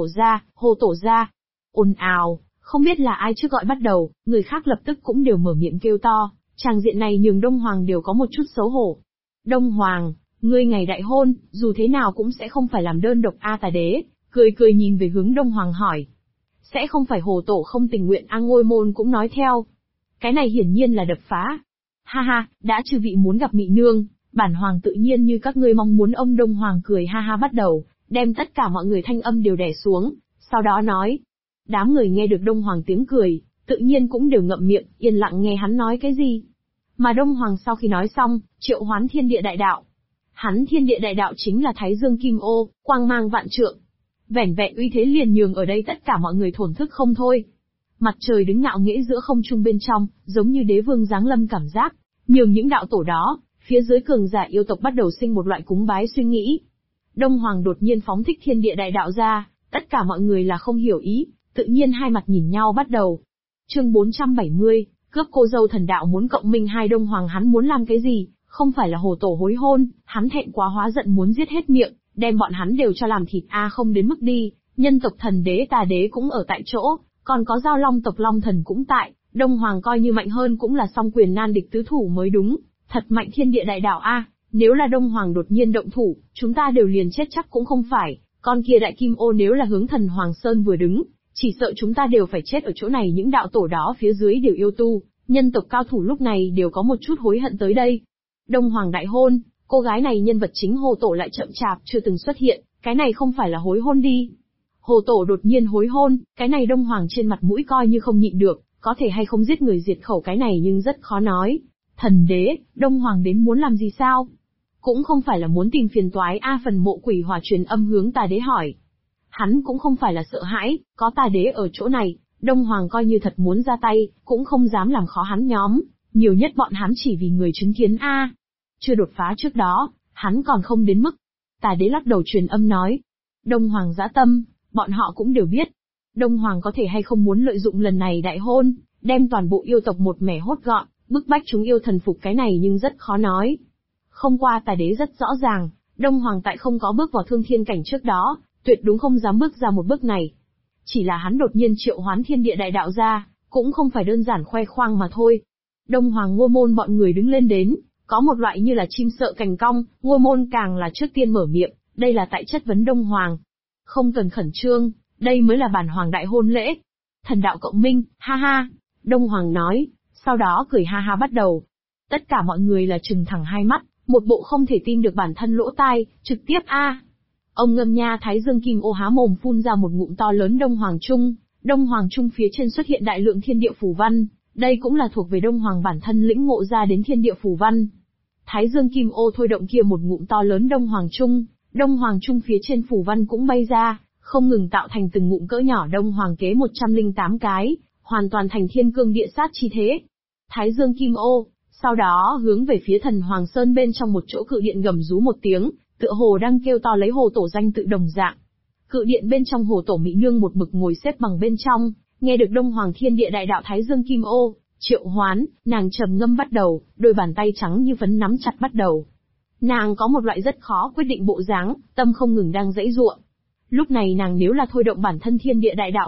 Tổ ra. Ồn ào, không biết là ai trước gọi bắt đầu, người khác lập tức cũng đều mở miệng kêu to, tràng diện này nhường Đông Hoàng đều có một chút xấu hổ. Đông Hoàng, ngươi ngày đại hôn, dù thế nào cũng sẽ không phải làm đơn độc a? Tà Đế, cười nhìn về hướng Đông Hoàng hỏi. Sẽ không phải Hồ Tổ không tình nguyện a? Ngôi Môn cũng nói theo. Cái này hiển nhiên là đập phá. Ha ha, đã chư vị muốn gặp Mị Nương, bản Hoàng tự nhiên như các ngươi mong muốn. Ông Đông Hoàng cười ha ha bắt đầu, đem tất cả mọi người thanh âm đều đè xuống, sau đó nói. Đám người nghe được Đông Hoàng tiếng cười, tự nhiên cũng đều ngậm miệng, yên lặng nghe hắn nói cái gì. Mà Đông Hoàng sau khi nói xong, triệu hoán thiên địa đại đạo. Hắn thiên địa đại đạo chính là Thái Dương Kim Ô, quang mang vạn trượng. Vẻn vẹn uy thế liền nhường ở đây tất cả mọi người thổn thức không thôi. Mặt trời đứng ngạo nghễ giữa không trung bên trong, giống như đế vương giáng lâm cảm giác, nhường những đạo tổ đó, phía dưới cường giả yêu tộc bắt đầu sinh một loại cúng bái suy nghĩ. Đông Hoàng đột nhiên phóng thích thiên địa đại đạo ra, tất cả mọi người là không hiểu ý, tự nhiên hai mặt nhìn nhau bắt đầu. Chương 470, cướp cô dâu thần đạo muốn cộng minh hai. Đông Hoàng hắn muốn làm cái gì? Không phải là Hồ Tổ hối hôn, hắn thẹn quá hóa giận muốn giết hết miệng, đem bọn hắn đều cho làm thịt a? Không đến mức đi, nhân tộc Thần Đế Tà Đế cũng ở tại chỗ, còn có Giao Long tộc Long Thần cũng tại, Đông Hoàng coi như mạnh hơn cũng là song quyền nan địch tứ thủ mới đúng, thật mạnh thiên địa đại đạo a. Nếu là Đông Hoàng đột nhiên động thủ, chúng ta đều liền chết chắc cũng không phải, con kia Đại Kim Ô nếu là hướng Thần Hoàng Sơn vừa đứng, chỉ sợ chúng ta đều phải chết ở chỗ này. Những đạo tổ đó phía dưới đều yêu tu, nhân tộc cao thủ lúc này đều có một chút hối hận tới đây. Đông Hoàng đại hôn, cô gái này nhân vật chính Hồ Tổ lại chậm chạp chưa từng xuất hiện, cái này không phải là hối hôn đi. Hồ Tổ đột nhiên hối hôn, cái này Đông Hoàng trên mặt mũi coi như không nhịn được, có thể hay không giết người diệt khẩu cái này nhưng rất khó nói. Thần Đế, Đông Hoàng đến muốn làm gì sao? Cũng không phải là muốn tìm phiền toái a? Phần Mộ Quỷ Hỏa truyền âm hướng Tà Đế hỏi. Hắn cũng không phải là sợ hãi, có Tà Đế ở chỗ này, Đông Hoàng coi như thật muốn ra tay, cũng không dám làm khó hắn nhóm, nhiều nhất bọn hắn chỉ vì người chứng kiến a. Chưa đột phá trước đó, hắn còn không đến mức. Tà Đế lắc đầu truyền âm nói. Đông Hoàng dã tâm, bọn họ cũng đều biết. Đông Hoàng có thể hay không muốn lợi dụng lần này đại hôn, đem toàn bộ yêu tộc một mẻ hốt gọn, bức bách chúng yêu thần phục cái này nhưng rất khó nói. Không qua Tà Đế rất rõ ràng, Đông Hoàng tại không có bước vào thương thiên cảnh trước đó, tuyệt đúng không dám bước ra một bước này. Chỉ là hắn đột nhiên triệu hoán thiên địa đại đạo ra, cũng không phải đơn giản khoe khoang mà thôi. Đông Hoàng Ngô Môn bọn người đứng lên đến, có một loại như là chim sợ cành cong, Ngô Môn càng là trước tiên mở miệng, đây là tại chất vấn Đông Hoàng. Không cần khẩn trương, đây mới là bản Hoàng đại hôn lễ. Thần đạo cộng minh, ha ha, Đông Hoàng nói, sau đó cười ha ha bắt đầu. Tất cả mọi người là trừng thẳng hai mắt, một bộ không thể tin được bản thân lỗ tai, trực tiếp a. Ông Ngâm Nha Thái Dương Kim Ô há mồm phun ra một ngụm to lớn Đông Hoàng Trung, Đông Hoàng Trung phía trên xuất hiện đại lượng thiên địa phù văn, đây cũng là thuộc về Đông Hoàng bản thân lĩnh ngộ ra đến thiên địa phù văn. Thái Dương Kim Ô thôi động kia một ngụm to lớn Đông Hoàng Trung phía trên phù văn cũng bay ra, không ngừng tạo thành từng ngụm cỡ nhỏ Đông Hoàng kế 108 cái, hoàn toàn thành thiên cương địa sát chi thế. Thái Dương Kim Ô, sau đó hướng về phía Thần Hoàng Sơn bên trong một chỗ cự điện gầm rú một tiếng, tựa hồ đang kêu to lấy Hồ Tổ danh tự đồng dạng. Cự điện bên trong Hồ Tổ Mị Nương một mực ngồi xếp bằng bên trong, nghe được Đông Hoàng thiên địa đại đạo Thái Dương Kim Ô triệu hoán, nàng trầm ngâm bắt đầu, đôi bàn tay trắng như phấn nắm chặt bắt đầu. Nàng có một loại rất khó quyết định bộ dáng, tâm không ngừng đang giãy giụa. Lúc này nàng nếu là thôi động bản thân thiên địa đại đạo